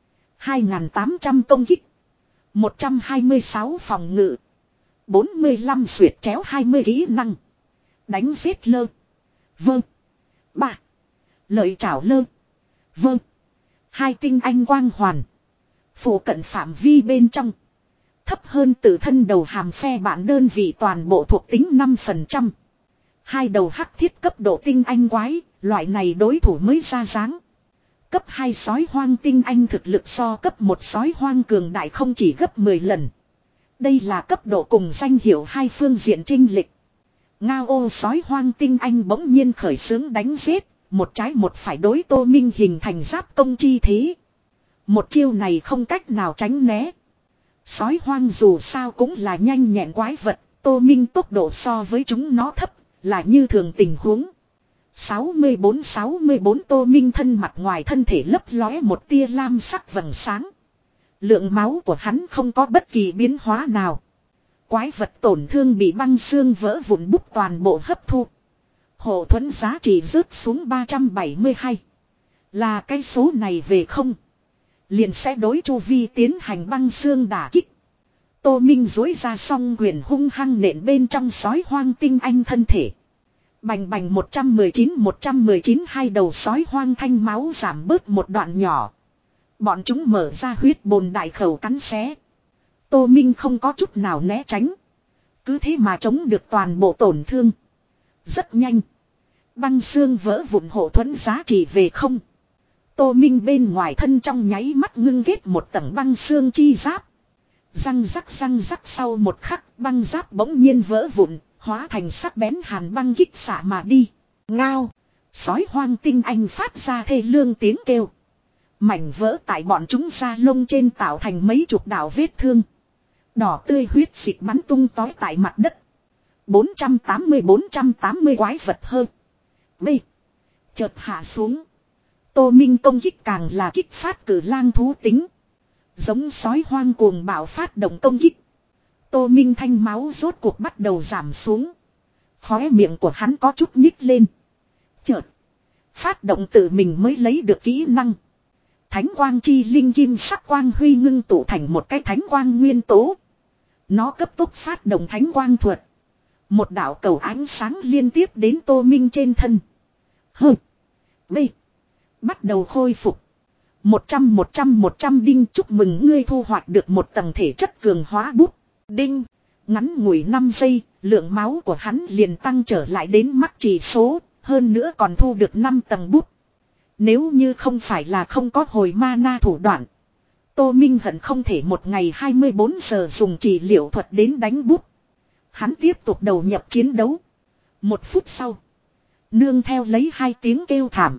Speaker 1: hai nghìn tám trăm công kích. một trăm hai mươi sáu phòng ngự. bốn mươi lăm xuyệt chéo hai mươi kỹ năng. Đánh giết lơ. Vâng. Ba. Lợi chảo lơ. Vâng. Hai tinh anh quang hoàn. Phủ cận phạm vi bên trong. Thấp hơn tự thân đầu hàm phe bản đơn vị toàn bộ thuộc tính năm phần trăm. Hai đầu hắc thiết cấp độ tinh anh quái, loại này đối thủ mới ra dáng. Cấp hai sói hoang tinh anh thực lực so cấp một sói hoang cường đại không chỉ gấp mười lần. Đây là cấp độ cùng danh hiệu hai phương diện chênh lệch. Ngao ô sói hoang tinh anh bỗng nhiên khởi xướng đánh giết, một trái một phải đối Tô Minh hình thành giáp công chi thế. Một chiêu này không cách nào tránh né. Sói hoang dù sao cũng là nhanh nhẹn quái vật, Tô Minh tốc độ so với chúng nó thấp, là như thường tình huống. sáu mươi bốn sáu mươi bốn Tô Minh thân mặt ngoài thân thể lấp lóe một tia lam sắc vầng sáng. Lượng máu của hắn không có bất kỳ biến hóa nào. Quái vật tổn thương bị băng xương vỡ vụn bút toàn bộ hấp thu. Hộ thuẫn giá trị rớt xuống ba trăm bảy mươi hai. Là cái số này về không. Liền sẽ đối chu vi tiến hành băng xương đả kích. Tô Minh dối ra song quyền hung hăng nện bên trong sói hoang tinh anh thân thể. Bành bành một trăm mười chín một trăm mười chín hai đầu sói hoang thanh máu giảm bớt một đoạn nhỏ. Bọn chúng mở ra huyết bồn đại khẩu cắn xé. Tô Minh không có chút nào né tránh. Cứ thế mà chống được toàn bộ tổn thương. Rất nhanh. Băng xương vỡ vụn hộ thuẫn giá trị về không. Tô Minh bên ngoài thân trong nháy mắt ngưng kết một tầng băng xương chi giáp. Răng rắc răng rắc sau một khắc băng giáp bỗng nhiên vỡ vụn, hóa thành sắc bén hàn băng kích xạ mà đi. Ngao. Sói hoang tinh anh phát ra thê lương tiếng kêu. Mảnh vỡ tại bọn chúng da lông trên tạo thành mấy chục đạo vết thương. Đỏ tươi huyết dịch bắn tung tói tại mặt đất. bốn trăm tám mươi bốn trăm tám mươi quái vật hơn. B. Chợt hạ xuống. Tô Minh công kích càng là kích phát cử lang thú tính. Giống sói hoang cuồng bạo phát động công kích. Tô Minh thanh máu rốt cuộc bắt đầu giảm xuống. Khóe miệng của hắn có chút nhích lên. Chợt. Phát động tự mình mới lấy được kỹ năng. Thánh quang chi linh kim sắc quang huy ngưng tụ thành một cái thánh quang nguyên tố. Nó cấp tốc phát động thánh quang thuật. Một đạo cầu ánh sáng liên tiếp đến Tô Minh trên thân. Hừ. B. Bắt đầu khôi phục. Một trăm một trăm một trăm đinh, chúc mừng ngươi thu hoạch được một tầng thể chất cường hóa bút. Đinh. Ngắn ngủi năm giây, lượng máu của hắn liền tăng trở lại đến mắt chỉ số, hơn nữa còn thu được năm tầng bút. Nếu như không phải là không có hồi mana thủ đoạn, Tô Minh hận không thể một ngày hai mươi bốn giờ dùng trị liệu thuật đến đánh bút. Hắn tiếp tục đầu nhập chiến đấu. Một phút sau, nương theo lấy hai tiếng kêu thảm,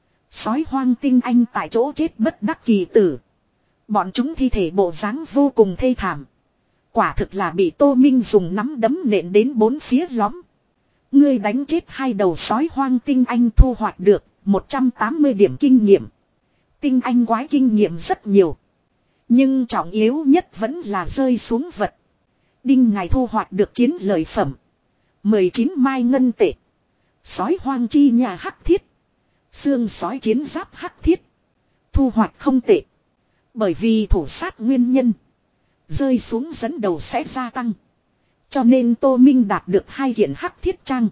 Speaker 1: sói hoang tinh anh tại chỗ chết bất đắc kỳ tử. Bọn chúng thi thể bộ dáng vô cùng thê thảm. Quả thực là bị Tô Minh dùng nắm đấm nện đến bốn phía lõm. Ngươi đánh chết hai đầu sói hoang tinh anh thu hoạch được một trăm tám mươi điểm kinh nghiệm. Tinh anh quái kinh nghiệm rất nhiều. Nhưng trọng yếu nhất vẫn là rơi xuống vật. Đinh ngài thu hoạch được chiến lợi phẩm. mười chín mai ngân tệ. Sói hoang chi nhà hắc thiết. Xương sói chiến giáp hắc thiết. Thu hoạch không tệ. Bởi vì thủ sát nguyên nhân. Rơi xuống dẫn đầu sẽ gia tăng. Cho nên Tô Minh đạt được hai kiện hắc thiết trang.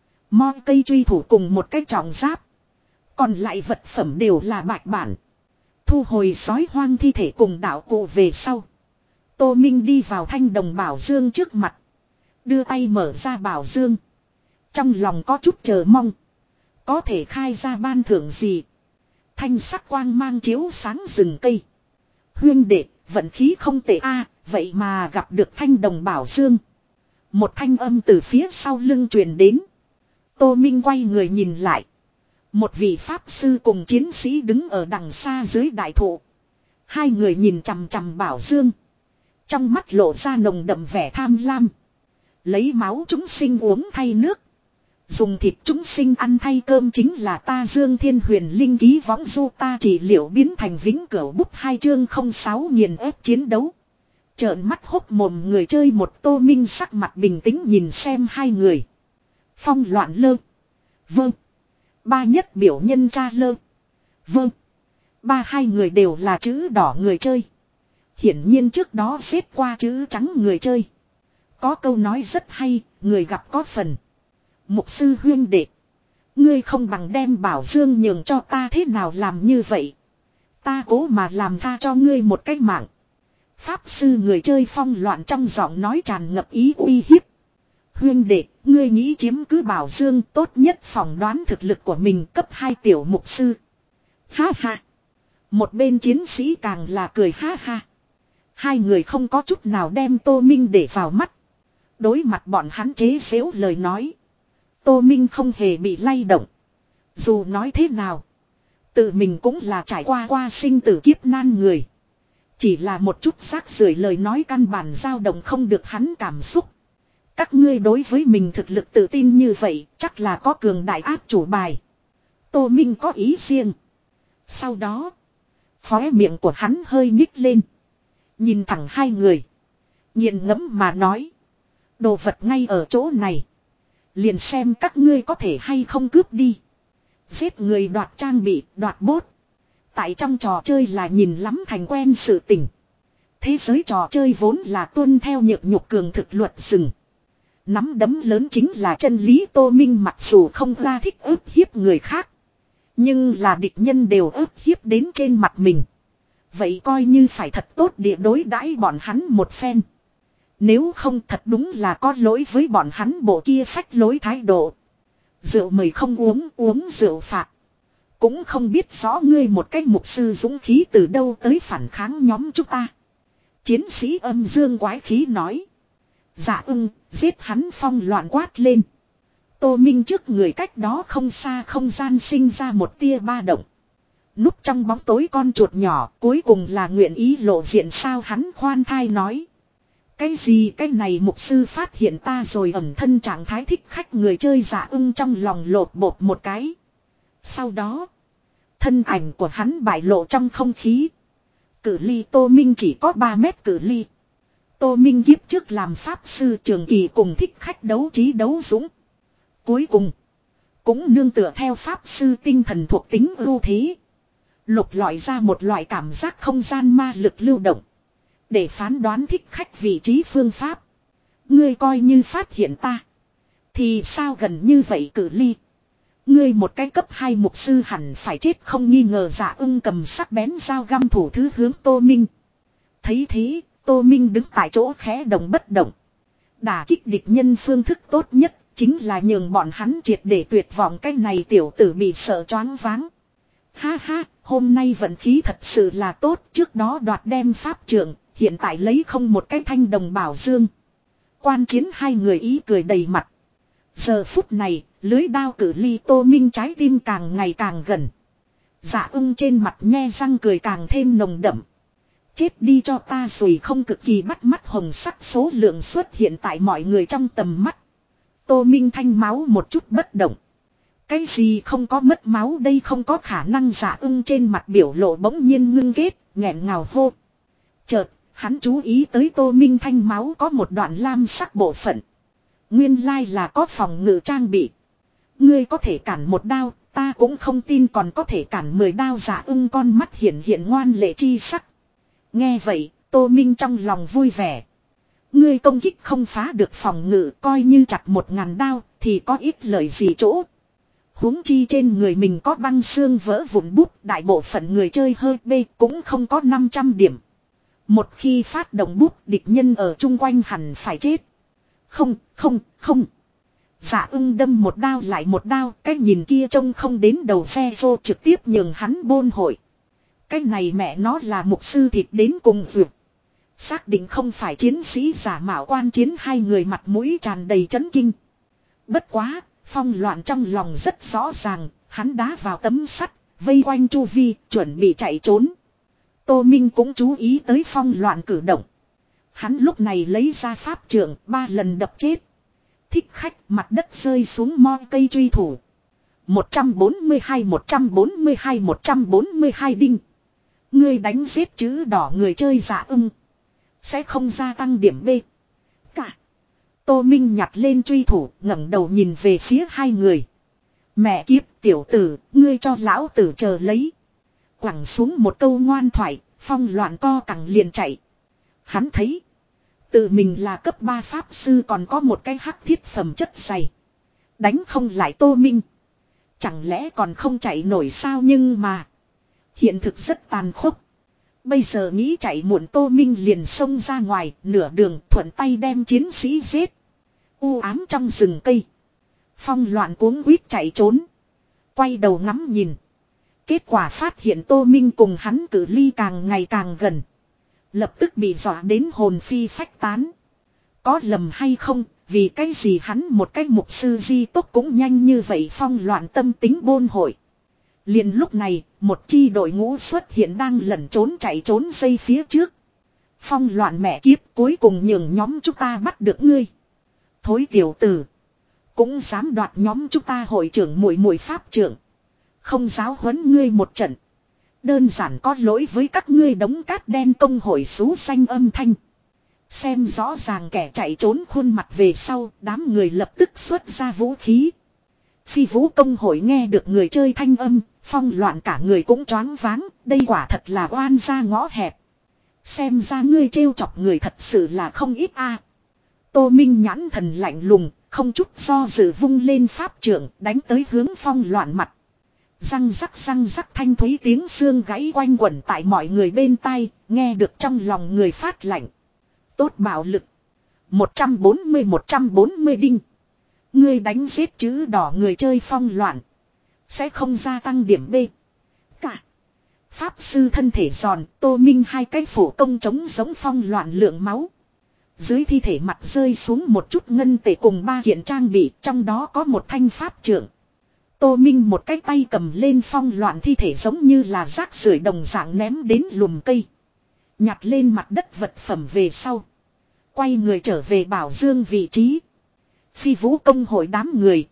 Speaker 1: Mo cây truy thủ cùng một cái trọng giáp. Còn lại vật phẩm đều là bạch bản. Thu hồi sói hoang thi thể cùng đạo cụ về sau. Tô Minh đi vào thanh đồng bảo dương trước mặt. Đưa tay mở ra bảo dương. Trong lòng có chút chờ mong. Có thể khai ra ban thưởng gì. Thanh sắc quang mang chiếu sáng rừng cây. Huyên đệ, vận khí không tệ a, vậy mà gặp được thanh đồng bảo dương. Một thanh âm từ phía sau lưng truyền đến. Tô Minh quay người nhìn lại. Một vị pháp sư cùng chiến sĩ đứng ở đằng xa dưới đại thụ. Hai người nhìn chằm chằm bảo dương. Trong mắt lộ ra nồng đậm vẻ tham lam. Lấy máu chúng sinh uống thay nước. Dùng thịt chúng sinh ăn thay cơm chính là ta Dương Thiên Huyền Linh ký võng du ta trị liệu biến thành vĩnh cửu bút hai chương không sáu nghiền ép chiến đấu. Trợn mắt hốc mồm người chơi một Tô Minh sắc mặt bình tĩnh nhìn xem hai người. Phong loạn lơ. Vâng. Ba nhất biểu nhân cha lơ. Vâng. Ba hai người đều là chữ đỏ người chơi. Hiển nhiên trước đó xếp qua chữ trắng người chơi. Có câu nói rất hay, người gặp có phần. Mục sư huyên đệ. Ngươi không bằng đem bảo dương nhường cho ta thế nào làm như vậy. Ta cố mà làm tha cho ngươi một cái mạng. Pháp sư người chơi phong loạn trong giọng nói tràn ngập ý uy hiếp. Huyên đệ, ngươi nghĩ chiếm cứ bảo dương tốt nhất phỏng đoán thực lực của mình cấp hai tiểu mục sư. Ha ha. Một bên chiến sĩ càng là cười ha ha. Hai người không có chút nào đem Tô Minh để vào mắt. Đối mặt bọn hắn chế xếu lời nói. Tô Minh không hề bị lay động. Dù nói thế nào. Tự mình cũng là trải qua qua sinh tử kiếp nan người. Chỉ là một chút rác rưởi lời nói căn bản dao động không được hắn cảm xúc. Các ngươi đối với mình thực lực tự tin như vậy chắc là có cường đại áp chủ bài. Tô Minh có ý riêng. Sau đó. Khóe miệng của hắn hơi nhích lên. Nhìn thẳng hai người. Nghiền ngẫm mà nói. Đồ vật ngay ở chỗ này. Liền xem các ngươi có thể hay không cướp đi. Giết người đoạt trang bị, đoạt bốt. Tại trong trò chơi là nhìn lắm thành quen sự tình. Thế giới trò chơi vốn là tuân theo nhược nhục cường thực luật rừng. Nắm đấm lớn chính là chân lý. Tô Minh mặc dù không ra thích ức hiếp người khác. Nhưng là địch nhân đều ức hiếp đến trên mặt mình. Vậy coi như phải thật tốt địa đối đãi bọn hắn một phen. Nếu không thật đúng là có lỗi với bọn hắn bộ kia phách lối thái độ. Rượu mời không uống, uống rượu phạt. Cũng không biết rõ ngươi một cái mục sư dũng khí từ đâu tới phản kháng nhóm chúng ta. Chiến sĩ âm dương quái khí nói. Dạ ưng, giết hắn phong loạn quát lên. Tô Minh trước người cách đó không xa không gian sinh ra một tia ba động. Núp trong bóng tối con chuột nhỏ cuối cùng là nguyện ý lộ diện sao hắn khoan thai nói. Cái gì cái này mục sư phát hiện ta rồi ẩn thân trạng thái thích khách người chơi giả ưng trong lòng lột bột một cái. Sau đó, thân ảnh của hắn bại lộ trong không khí. Cự ly Tô Minh chỉ có ba mét cự ly. Tô Minh kiếp trước làm pháp sư trường kỳ cùng thích khách đấu trí đấu dũng. Cuối cùng, cũng nương tựa theo pháp sư tinh thần thuộc tính ưu thế. Lục lọi ra một loại cảm giác không gian ma lực lưu động. Để phán đoán thích khách vị trí phương pháp. Ngươi coi như phát hiện ta. Thì sao gần như vậy cử ly. Ngươi một cái cấp hai mục sư hẳn phải chết không nghi ngờ dạ ưng cầm sắc bén dao găm thủ thứ hướng Tô Minh. Thấy thế, Tô Minh đứng tại chỗ khẽ động bất động. Đả kích địch nhân phương thức tốt nhất chính là nhường bọn hắn triệt để tuyệt vọng cái này tiểu tử bị sợ choáng váng. Ha ha, hôm nay vận khí thật sự là tốt, trước đó đoạt đem pháp trượng, hiện tại lấy không một cái thanh đồng bảo dương. Quan chiến hai người ý cười đầy mặt. Giờ phút này, lưới đao cử ly Tô Minh trái tim càng ngày càng gần. Dạ ưng trên mặt nhe răng cười càng thêm nồng đậm. chết đi cho ta rồi không cực kỳ bắt mắt hồng sắc số lượng xuất hiện tại mọi người trong tầm mắt. Tô Minh Thanh máu một chút bất động. Cái gì không có mất máu đây không có khả năng Dạ Ưng trên mặt biểu lộ bỗng nhiên ngưng kết, nghẹn ngào hô. Chợt, hắn chú ý tới Tô Minh Thanh máu có một đoạn lam sắc bộ phận. Nguyên lai là có phòng ngự trang bị. Ngươi có thể cản một đao, ta cũng không tin còn có thể cản mười đao. Dạ Ưng con mắt hiện hiện ngoan lệ chi sắc. Nghe vậy, Tô Minh trong lòng vui vẻ. Ngươi công kích không phá được phòng ngự, coi như chặt một ngàn đao thì có ít lợi gì chỗ. Huống chi trên người mình có băng xương vỡ vụn bút, đại bộ phận người chơi hơi bê cũng không có năm trăm điểm. Một khi phát động bút, địch nhân ở chung quanh hẳn phải chết. Không, không, không. Dạ Ưng đâm một đao lại một đao, cái nhìn kia trông không đến đầu xe vô trực tiếp nhường hắn bôn hội. Cái này mẹ nó là mục sư thịt đến cùng vượt. Xác định không phải chiến sĩ giả mạo quan chiến, hai người mặt mũi tràn đầy chấn kinh. Bất quá, Phong Loạn trong lòng rất rõ ràng, hắn đá vào tấm sắt, vây quanh chu vi, chuẩn bị chạy trốn. Tô Minh cũng chú ý tới Phong Loạn cử động. Hắn lúc này lấy ra pháp trượng, ba lần đập chết. Thích khách, mặt đất rơi xuống mo cây truy thủ. một trăm bốn mươi hai, một trăm bốn mươi hai, một trăm bốn mươi hai đinh. Ngươi đánh giết chữ đỏ người chơi Dạ Ưng. Sẽ không gia tăng điểm B. Cả. Tô Minh nhặt lên truy thủ, ngẩng đầu nhìn về phía hai người. Mẹ kiếp tiểu tử, ngươi cho lão tử chờ lấy. Quẳng xuống một câu ngoan thoại, Phong Loạn co cẳng liền chạy. Hắn thấy. Tự mình là cấp ba pháp sư còn có một cái hắc thiết phẩm chất dày. Đánh không lại Tô Minh. Chẳng lẽ còn không chạy nổi sao, nhưng mà. Hiện thực rất tàn khốc. Bây giờ nghĩ chạy muộn, Tô Minh liền xông ra ngoài, nửa đường thuận tay đem chiến sĩ giết. U ám trong rừng cây. Phong Loạn cuống quýt chạy trốn. Quay đầu ngắm nhìn. Kết quả phát hiện Tô Minh cùng hắn cự ly càng ngày càng gần. Lập tức bị dọa đến hồn phi phách tán. Có lầm hay không, vì cái gì hắn một cái mục sư di tốc cũng nhanh như vậy. Phong Loạn tâm tính bôn hội. Liền lúc này, một chi đội ngũ xuất hiện đang lẩn trốn chạy trốn dây phía trước. Phong Loạn mẹ kiếp, cuối cùng nhường nhóm chúng ta bắt được ngươi. Thối tiểu tử, cũng dám đoạt nhóm chúng ta hội trưởng muội muội pháp trưởng. Không giáo huấn ngươi một trận. Đơn giản có lỗi với các ngươi đống cát đen công hội xú xanh âm thanh. Xem rõ ràng kẻ chạy trốn khuôn mặt về sau, đám người lập tức xuất ra vũ khí. Phi vũ công hội nghe được người chơi thanh âm, Phong Loạn cả người cũng choáng váng, đây quả thật là oan ra ngõ hẹp. Xem ra ngươi trêu chọc người thật sự là không ít a. Tô Minh nhãn thần lạnh lùng, không chút do dự vung lên pháp trượng, đánh tới hướng Phong Loạn mặt. Răng rắc răng rắc thanh thúy tiếng xương gãy quanh quẩn tại mọi người bên tai, nghe được trong lòng người phát lạnh. Tốt bạo lực. một trăm bốn mươi một trăm bốn mươi đinh. Ngươi đánh giết chữ đỏ người chơi Phong Loạn. Sẽ không gia tăng điểm B. Cả. Pháp sư thân thể giòn, Tô Minh hai cái phổ công chống giống Phong Loạn lượng máu. Dưới thi thể mặt rơi xuống một chút ngân tệ cùng ba kiện trang bị, trong đó có một thanh pháp trượng. Tô Minh một cái tay cầm lên Phong Loạn thi thể giống như là rác rưởi đồng dạng ném đến lùm cây. Nhặt lên mặt đất vật phẩm về sau. Quay người trở về bảo dương vị trí. Phi vũ công hội đám người.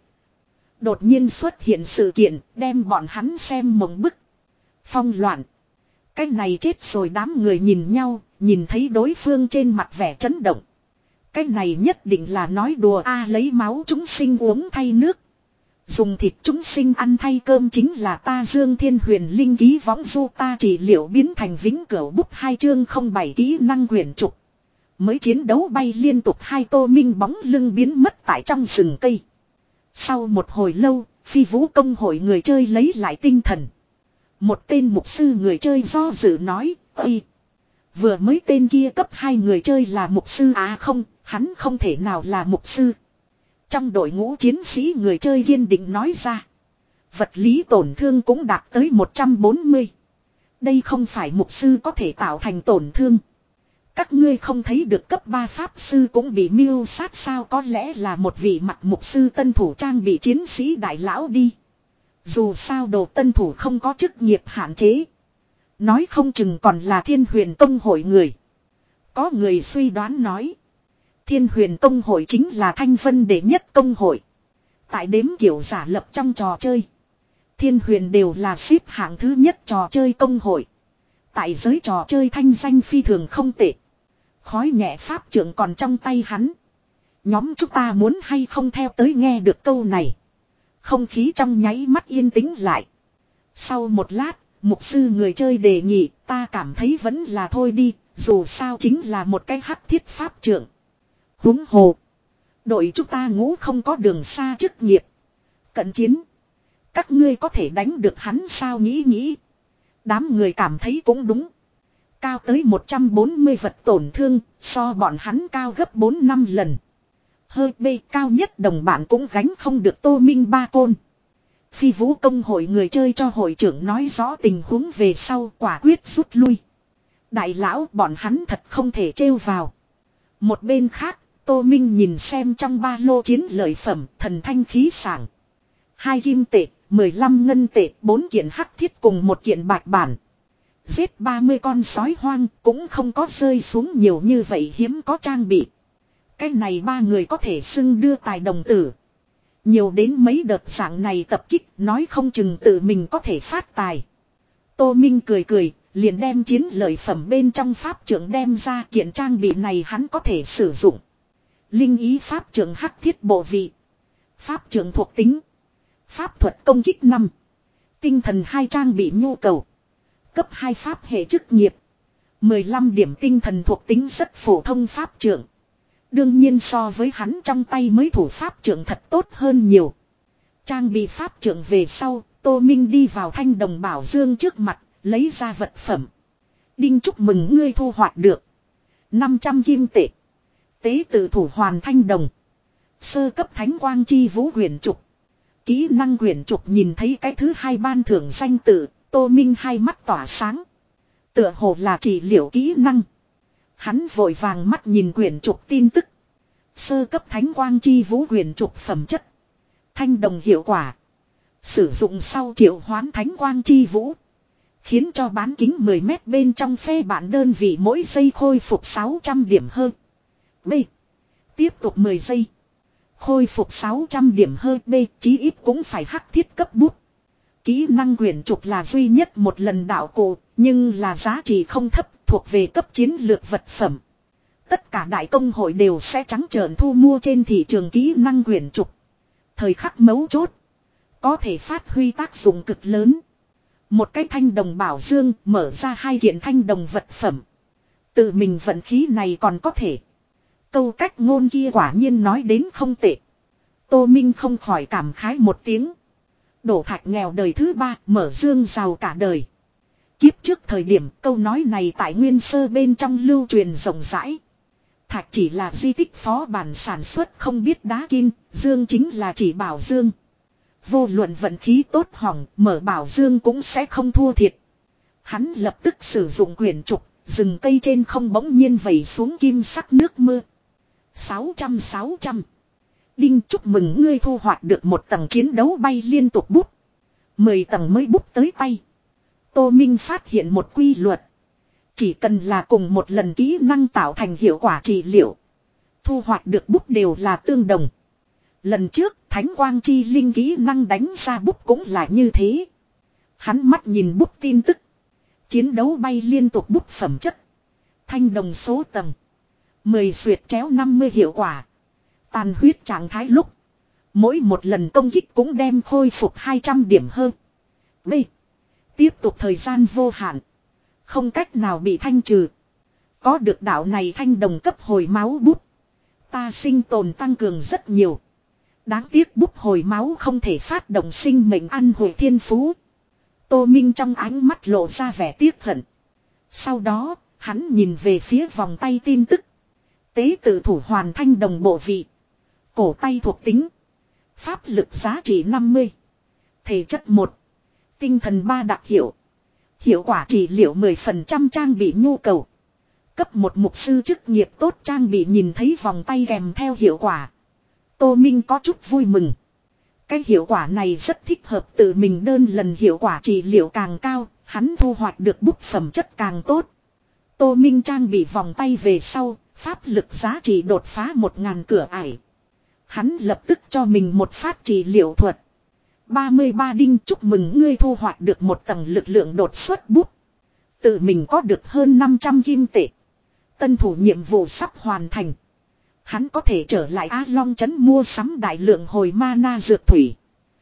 Speaker 1: Đột nhiên xuất hiện sự kiện đem bọn hắn xem mộng bức. Phong Loạn. Cái này chết rồi, đám người nhìn nhau, nhìn thấy đối phương trên mặt vẻ chấn động. Cái này nhất định là nói đùa a, lấy máu chúng sinh uống thay nước. Dùng thịt chúng sinh ăn thay cơm chính là ta Dương Thiên Huyền Linh ký võng du ta trị liệu biến thành vĩnh cửu bút hai chương không bảy kỹ năng quyển trục. Mới chiến đấu bay liên tục hai Tô Minh bóng lưng biến mất tại trong rừng cây. Sau một hồi lâu, phi vũ công hội người chơi lấy lại tinh thần. Một tên mục sư người chơi do dự nói, ơi! Vừa mới tên kia cấp hai người chơi là mục sư à không, hắn không thể nào là mục sư. Trong đội ngũ chiến sĩ người chơi kiên định nói ra. Vật lý tổn thương cũng đạt tới một trăm bốn mươi. Đây không phải mục sư có thể tạo thành tổn thương. Các ngươi không thấy được cấp ba pháp sư cũng bị mưu sát sao, có lẽ là một vị mặt mục sư tân thủ trang bị chiến sĩ đại lão đi. Dù sao đồ tân thủ không có chức nghiệp hạn chế. Nói không chừng còn là Thiên Huyền Tông hội người. Có người suy đoán nói. Thiên Huyền Tông hội chính là Thanh Vân đệ nhất tông hội. Tại đếm kiểu giả lập trong trò chơi. Thiên Huyền đều là xếp hạng thứ nhất trò chơi tông hội. Tại giới trò chơi thanh danh phi thường không tệ. Khói nhẹ pháp trưởng còn trong tay hắn. Nhóm chúng ta muốn hay không theo tới nghe được câu này. Không khí trong nháy mắt yên tĩnh lại. Sau một lát, mục sư người chơi đề nghị, ta cảm thấy vẫn là thôi đi, dù sao chính là một cái hắc thiết pháp trưởng. Huống hồ. Đội chúng ta ngũ không có đường xa chức nghiệp. Cận chiến. Các ngươi có thể đánh được hắn sao nghĩ nghĩ. Đám người cảm thấy cũng đúng. Cao tới một trăm bốn mươi vật tổn thương, so bọn hắn cao gấp bốn năm lần. Hơi bê cao nhất đồng bạn cũng gánh không được Tô Minh ba côn. Phi vũ công hội người chơi cho hội trưởng nói rõ tình huống về sau quả quyết rút lui. Đại lão bọn hắn thật không thể trêu vào. Một bên khác, Tô Minh nhìn xem trong ba lô chiến lợi phẩm thần thanh khí sảng. Hai kim tệ, mười lăm ngân tệ, bốn kiện hắc thiết cùng một kiện bạch bản. Giết ba mươi con sói hoang cũng không có rơi xuống nhiều như vậy hiếm có trang bị. Cái này ba người có thể xưng đưa tài đồng tử. Nhiều đến mấy đợt dạng này tập kích nói không chừng tự mình có thể phát tài. Tô Minh cười cười, liền đem chiến lợi phẩm bên trong pháp trưởng đem ra kiện trang bị này hắn có thể sử dụng. Linh ý pháp trưởng hắc thiết bộ vị. Pháp trưởng thuộc tính. Pháp thuật công kích năm. Tinh thần hai trang bị nhu cầu. Cấp hai pháp hệ chức nghiệp. mười lăm điểm tinh thần thuộc tính rất phổ thông pháp trưởng. Đương nhiên so với hắn trong tay mới thủ pháp trưởng thật tốt hơn nhiều. Trang bị pháp trưởng về sau, Tô Minh đi vào Thanh Đồng Bảo Dương trước mặt, lấy ra vật phẩm. Đinh chúc mừng ngươi thu hoạch được. năm trăm kim tệ. Tế tự thủ hoàn thanh đồng. Sơ cấp thánh quang chi vũ quyển trục. Kỹ năng quyển trục nhìn thấy cái thứ hai ban thưởng danh tự, Tô Minh hai mắt tỏa sáng. Tựa hồ là trị liệu kỹ năng. Hắn vội vàng mắt nhìn quyển trục tin tức. Sơ cấp thánh quang chi vũ quyển trục phẩm chất. Thanh đồng hiệu quả. Sử dụng sau triệu hoán thánh quang chi vũ. Khiến cho bán kính mười mét bên trong phe bản đơn vị mỗi giây khôi phục sáu trăm điểm hơn. B. Tiếp tục mười giây. Khôi phục sáu trăm điểm hơn B. Chí ít cũng phải hắc thiết cấp bút. Kỹ năng quyển trục là duy nhất một lần đạo cụ. Nhưng là giá trị không thấp thuộc về cấp chiến lược vật phẩm. Tất cả đại công hội đều sẽ trắng trợn thu mua trên thị trường kỹ năng quyển trục. Thời khắc mấu chốt. Có thể phát huy tác dụng cực lớn. Một cái thanh đồng bảo dương mở ra hai kiện thanh đồng vật phẩm. Tự mình vận khí này còn có thể. Câu cách ngôn kia quả nhiên nói đến không tệ. Tô Minh không khỏi cảm khái một tiếng. Đổ thạch nghèo đời thứ ba, mở dương giàu cả đời. Kiếp trước thời điểm câu nói này tại nguyên sơ bên trong lưu truyền rộng rãi. Thạch chỉ là di tích phó bản sản xuất không biết đá kim, dương chính là chỉ bảo dương. Vô luận vận khí tốt hỏng, mở bảo dương cũng sẽ không thua thiệt. Hắn lập tức sử dụng quyển trục, rừng cây trên không bỗng nhiên vẩy xuống kim sắc nước mưa. sáu trăm sáu trăm. Đinh chúc mừng ngươi thu hoạch được một tầng chiến đấu bay liên tục bút. mười tầng mới bút tới tay. Tô Minh phát hiện một quy luật. Chỉ cần là cùng một lần kỹ năng tạo thành hiệu quả trị liệu. Thu hoạch được bút đều là tương đồng. Lần trước Thánh Quang Chi Linh kỹ năng đánh ra bút cũng là như thế. Hắn mắt nhìn bút tin tức. Chiến đấu bay liên tục bút phẩm chất. Thanh đồng số tầng. mười xuyệt chéo năm mươi hiệu quả. Tàn huyết trạng thái lúc. Mỗi một lần công kích cũng đem khôi phục hai trăm điểm hơn. B. Tiếp tục thời gian vô hạn. Không cách nào bị thanh trừ. Có được đạo này thanh đồng cấp hồi máu bút. Ta sinh tồn tăng cường rất nhiều. Đáng tiếc bút hồi máu không thể phát động sinh mệnh ăn hồi thiên phú. Tô Minh trong ánh mắt lộ ra vẻ tiếc hận. Sau đó, hắn nhìn về phía vòng tay tin tức. Tế tự thủ hoàn thanh đồng bộ vị. Cổ tay thuộc tính. Pháp lực giá trị năm mươi. Thể chất một. Tinh thần ba đặc hiệu. Hiệu quả trị liệu mười phần trăm trang bị nhu cầu. Cấp một mục sư chức nghiệp tốt trang bị nhìn thấy vòng tay kèm theo hiệu quả. Tô Minh có chút vui mừng. Cái hiệu quả này rất thích hợp tự mình đơn lần hiệu quả trị liệu càng cao, Hắn thu hoạch được bút phẩm chất càng tốt. Tô Minh trang bị vòng tay về sau, pháp lực giá trị đột phá một ngàn cửa ải. Hắn lập tức cho mình một phát trị liệu thuật. ba mươi ba đinh chúc mừng ngươi thu hoạch được một tầng lực lượng đột xuất bút. Tự mình có được hơn năm trăm kim tệ. Tân thủ nhiệm vụ sắp hoàn thành. Hắn có thể trở lại Á Long trấn mua sắm đại lượng hồi mana dược thủy.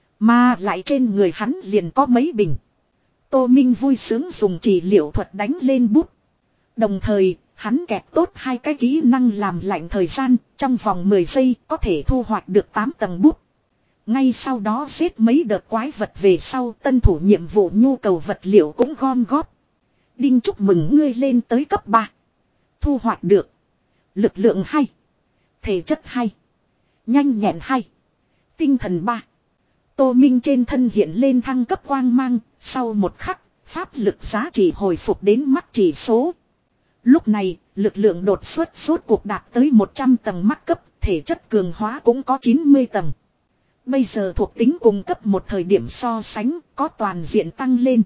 Speaker 1: Mà lại trên người hắn liền có mấy bình. Tô Minh vui sướng dùng trị liệu thuật đánh lên bút. Đồng thời, hắn kẹp tốt hai cái kỹ năng làm lạnh thời gian, trong vòng mười giây có thể thu hoạch được tám tầng bút. Ngay sau đó giết mấy đợt quái vật về sau, tân thủ nhiệm vụ nhu cầu vật liệu cũng gom góp. Đinh chúc mừng ngươi lên tới cấp ba. Thu hoạch được lực lượng hay, thể chất hay, nhanh nhẹn hay, tinh thần ba. Tô Minh trên thân hiện lên thăng cấp quang mang, sau một khắc, pháp lực giá trị hồi phục đến mắc chỉ số. Lúc này, lực lượng đột xuất suốt cuộc đạt tới một trăm tầng mắc cấp, thể chất cường hóa cũng có chín mươi tầng. Bây giờ thuộc tính cung cấp một thời điểm so sánh, có toàn diện tăng lên.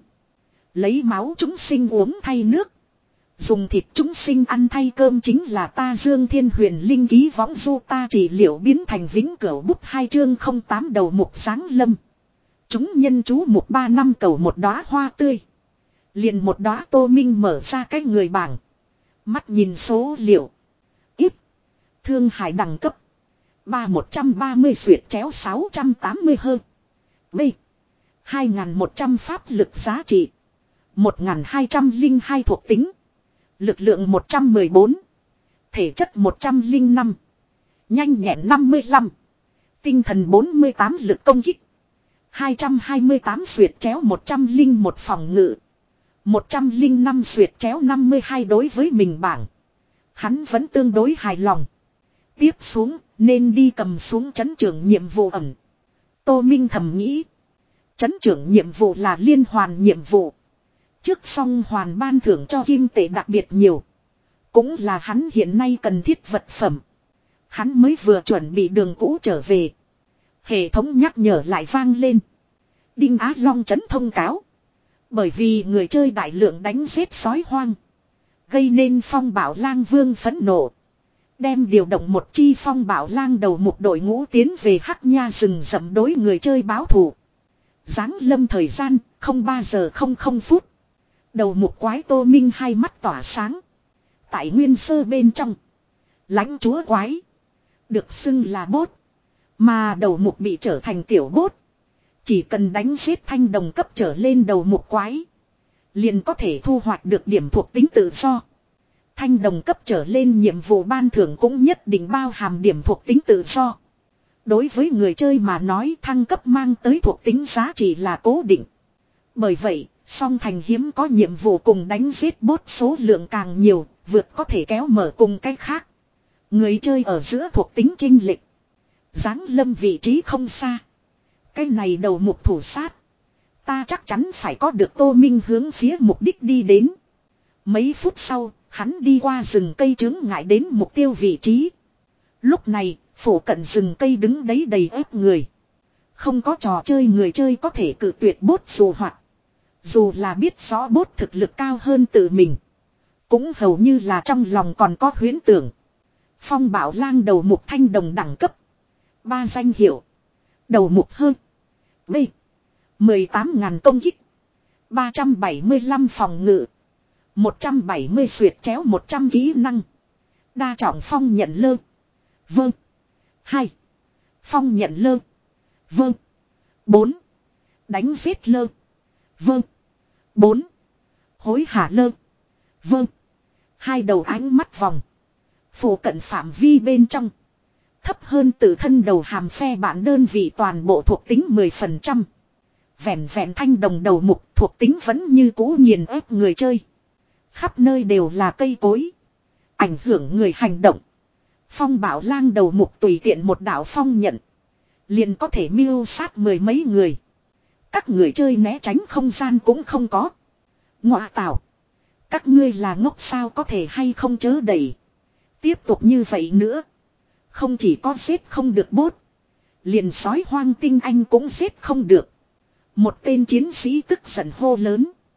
Speaker 1: Lấy máu chúng sinh uống thay nước. Dùng thịt chúng sinh ăn thay cơm chính là ta Dương Thiên Huyền Linh ký võng du ta trị liệu biến thành vĩnh cửu bút hai chương không tám đầu mục sáng lâm. Chúng nhân chú mục ba năm cầu một đóa hoa tươi. Liền một đóa. Tô Minh mở ra cái người bảng. Mắt nhìn số liệu. Ít. Thương hải đẳng cấp. Ba một trăm ba mươi xuyệt chéo sáu trăm tám mươi hơn. B. Hai một trăm pháp lực giá trị. Một hai trăm linh hai thuộc tính. Lực lượng một trăm mười bốn. Thể chất một trăm linh năm. Nhanh nhẹn năm mươi lăm. Tinh thần bốn mươi tám lực công kích. hai trăm hai mươi tám xuyệt chéo một trăm linh một phòng ngự. một trăm linh năm xuyệt chéo năm mươi hai đối với mình bảng. Hắn vẫn tương đối hài lòng. Tiếp xuống, nên đi cầm xuống trấn trưởng nhiệm vụ ẩn. Tô Minh thầm nghĩ. Trấn trưởng nhiệm vụ là liên hoàn nhiệm vụ. Trước xong hoàn ban thưởng cho kim tệ đặc biệt nhiều. Cũng là hắn hiện nay cần thiết vật phẩm. Hắn mới vừa chuẩn bị đường cũ trở về. Hệ thống nhắc nhở lại vang lên. Đinh Á Long trấn thông cáo. Bởi vì người chơi đại lượng đánh giết sói hoang. Gây nên phong bảo lang vương phẫn nộ. Đem điều động một chi phong bảo lang đầu một đội ngũ tiến về Hắc Nha rừng rậm đối người chơi báo thù. Giáng lâm thời gian không ba giờ không không phút. Đầu mục quái Tô Minh hai mắt tỏa sáng. Tại nguyên sơ bên trong. Lãnh chúa quái. Được xưng là bốt. Mà đầu mục bị trở thành tiểu bốt. Chỉ cần đánh giết thanh đồng cấp trở lên đầu mục quái. Liền có thể thu hoạch được điểm thuộc tính tự do. Thanh đồng cấp trở lên nhiệm vụ ban thưởng cũng nhất định bao hàm điểm thuộc tính tự do. Đối với người chơi mà nói thăng cấp mang tới thuộc tính giá trị là cố định. Bởi vậy, song thành hiếm có nhiệm vụ cùng đánh giết bốt số lượng càng nhiều, vượt có thể kéo mở cùng cách khác. Người chơi ở giữa thuộc tính chênh lệch. Giáng lâm vị trí không xa. Cái này đầu mục thủ sát. Ta chắc chắn phải có được. Tô Minh hướng phía mục đích đi đến. Mấy phút sau, hắn đi qua rừng cây chướng ngại đến mục tiêu vị trí. Lúc này, phủ cận rừng cây đứng đấy đầy ép người. Không có trò chơi người chơi có thể cự tuyệt bốt dù hoạt. Dù là biết rõ bốt thực lực cao hơn tự mình. Cũng hầu như là trong lòng còn có huyễn tưởng. Phong bảo lang đầu mục thanh đồng đẳng cấp. Ba danh hiệu. Đầu mục hơn. B. mười tám ngàn công kích. ba trăm bảy mươi lăm phòng ngự. một trăm bảy mươi xuyệt chéo một trăm kỹ năng. Đa trọng phong nhận lơ. Vâng. hai. Phong nhận lơ. Vâng. bốn. Đánh giết lơ. Vâng. bốn. Hối hả lơ. Vâng. Hai đầu ánh mắt vòng. Phủ cận phạm vi bên trong. Thấp hơn tự thân đầu hàm phe bản đơn vị toàn bộ thuộc tính mười phần trăm. Vẹn vẹn thanh đồng đầu mục thuộc tính vẫn như cũ nghiền ép người chơi. Khắp nơi đều là cây cối. Ảnh hưởng người hành động. Phong bảo lang đầu mục tùy tiện một đạo phong nhận. Liền có thể mưu sát mười mấy người. Các người chơi né tránh không gian cũng không có. Ngọa tảo. Các ngươi là ngốc sao có thể hay không chớ đẩy. Tiếp tục như vậy nữa. Không chỉ có giết không được bốt. Liền sói hoang tinh anh cũng giết không được. Một tên chiến sĩ tức giận hô lớn.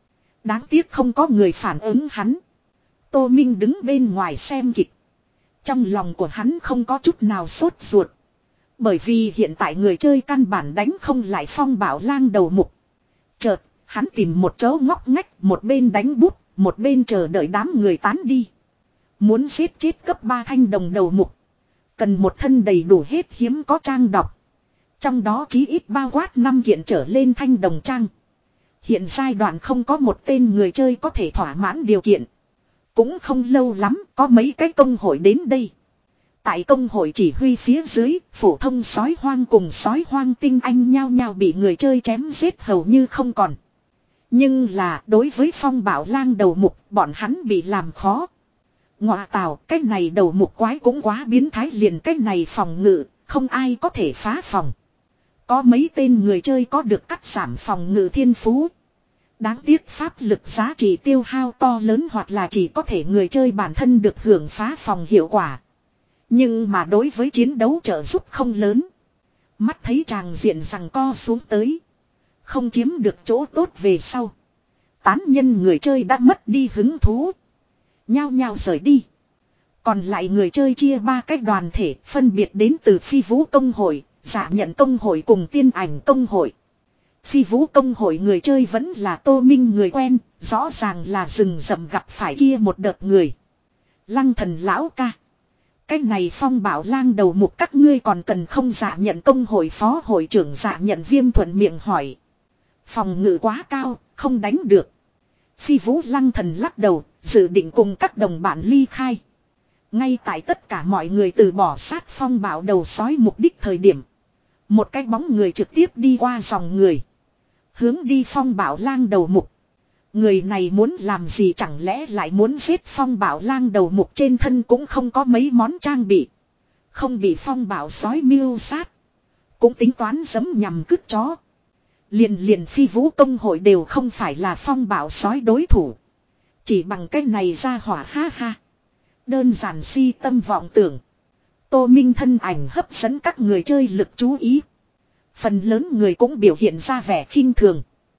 Speaker 1: Đáng tiếc không có người phản ứng hắn. Tô Minh đứng bên ngoài xem kịch. Trong lòng của hắn không có chút nào sốt ruột. Bởi vì hiện tại người chơi căn bản đánh không lại Phong Bảo Lang đầu mục. Chợt, hắn tìm một chỗ ngóc ngách, một bên đánh bút, một bên chờ đợi đám người tán đi. Muốn giết chết cấp ba thanh đồng đầu mục. Cần một thân đầy đủ hết hiếm có trang đọc. Trong đó chí ít bao quát năm kiện trở lên thanh đồng trang. Hiện giai đoạn không có một tên người chơi có thể thỏa mãn điều kiện. Cũng không lâu lắm có mấy cái công hội đến đây. Tại công hội chỉ huy phía dưới, phổ thông sói hoang cùng sói hoang tinh anh nhao nhao bị người chơi chém giết hầu như không còn. Nhưng là đối với Phong Bảo Lang đầu mục, bọn hắn bị làm khó. Ngọa tào, cái này đầu mục quái cũng quá biến thái, liền cái này phòng ngự, không ai có thể phá phòng. Có mấy tên người chơi có được cắt giảm phòng ngự thiên phú. Đáng tiếc pháp lực giá trị tiêu hao to lớn, hoặc là chỉ có thể người chơi bản thân được hưởng phá phòng hiệu quả. Nhưng mà đối với chiến đấu trợ giúp không lớn. Mắt thấy tràng diện rằng co xuống tới. Không chiếm được chỗ tốt về sau. Tán nhân người chơi đã mất đi hứng thú. Nhao nhao rời đi. Còn lại người chơi chia ba cái đoàn thể, phân biệt đến từ Phi Vũ Công Hội, Dạ Nhận Công Hội cùng Tiên Ảnh Công Hội. Phi Vũ Công Hội người chơi vẫn là Tô Minh người quen, rõ ràng là rừng rậm gặp phải kia một đợt người. Lăng Thần lão ca. Cái này Phong Bảo Lang đầu mục các ngươi còn cần không? Dạ Nhận Công Hội phó hội trưởng Dạ Nhận Viêm thuận miệng hỏi. Phòng ngự quá cao, không đánh được. Phi Vũ Lăng Thần lắc đầu, dự định cùng các đồng bạn ly khai. Ngay tại tất cả mọi người từ bỏ sát Phong Bảo đầu sói mục đích thời điểm. Một cái bóng người trực tiếp đi qua dòng người. Hướng đi Phong Bảo Lang đầu mục. Người này muốn làm gì, chẳng lẽ lại muốn giết Phong Bảo Lang đầu mục? Trên thân cũng không có mấy món trang bị. Không bị Phong Bảo sói mưu sát. Cũng tính toán giấm nhằm cứt chó. Liền liền Phi Vũ Công Hội đều không phải là Phong Bảo sói đối thủ. Chỉ bằng cái này ra hỏa, ha ha. Đơn giản si tâm vọng tưởng. Tô Minh thân ảnh hấp dẫn các người chơi lực chú ý. Phần lớn người cũng biểu hiện ra vẻ khinh thường.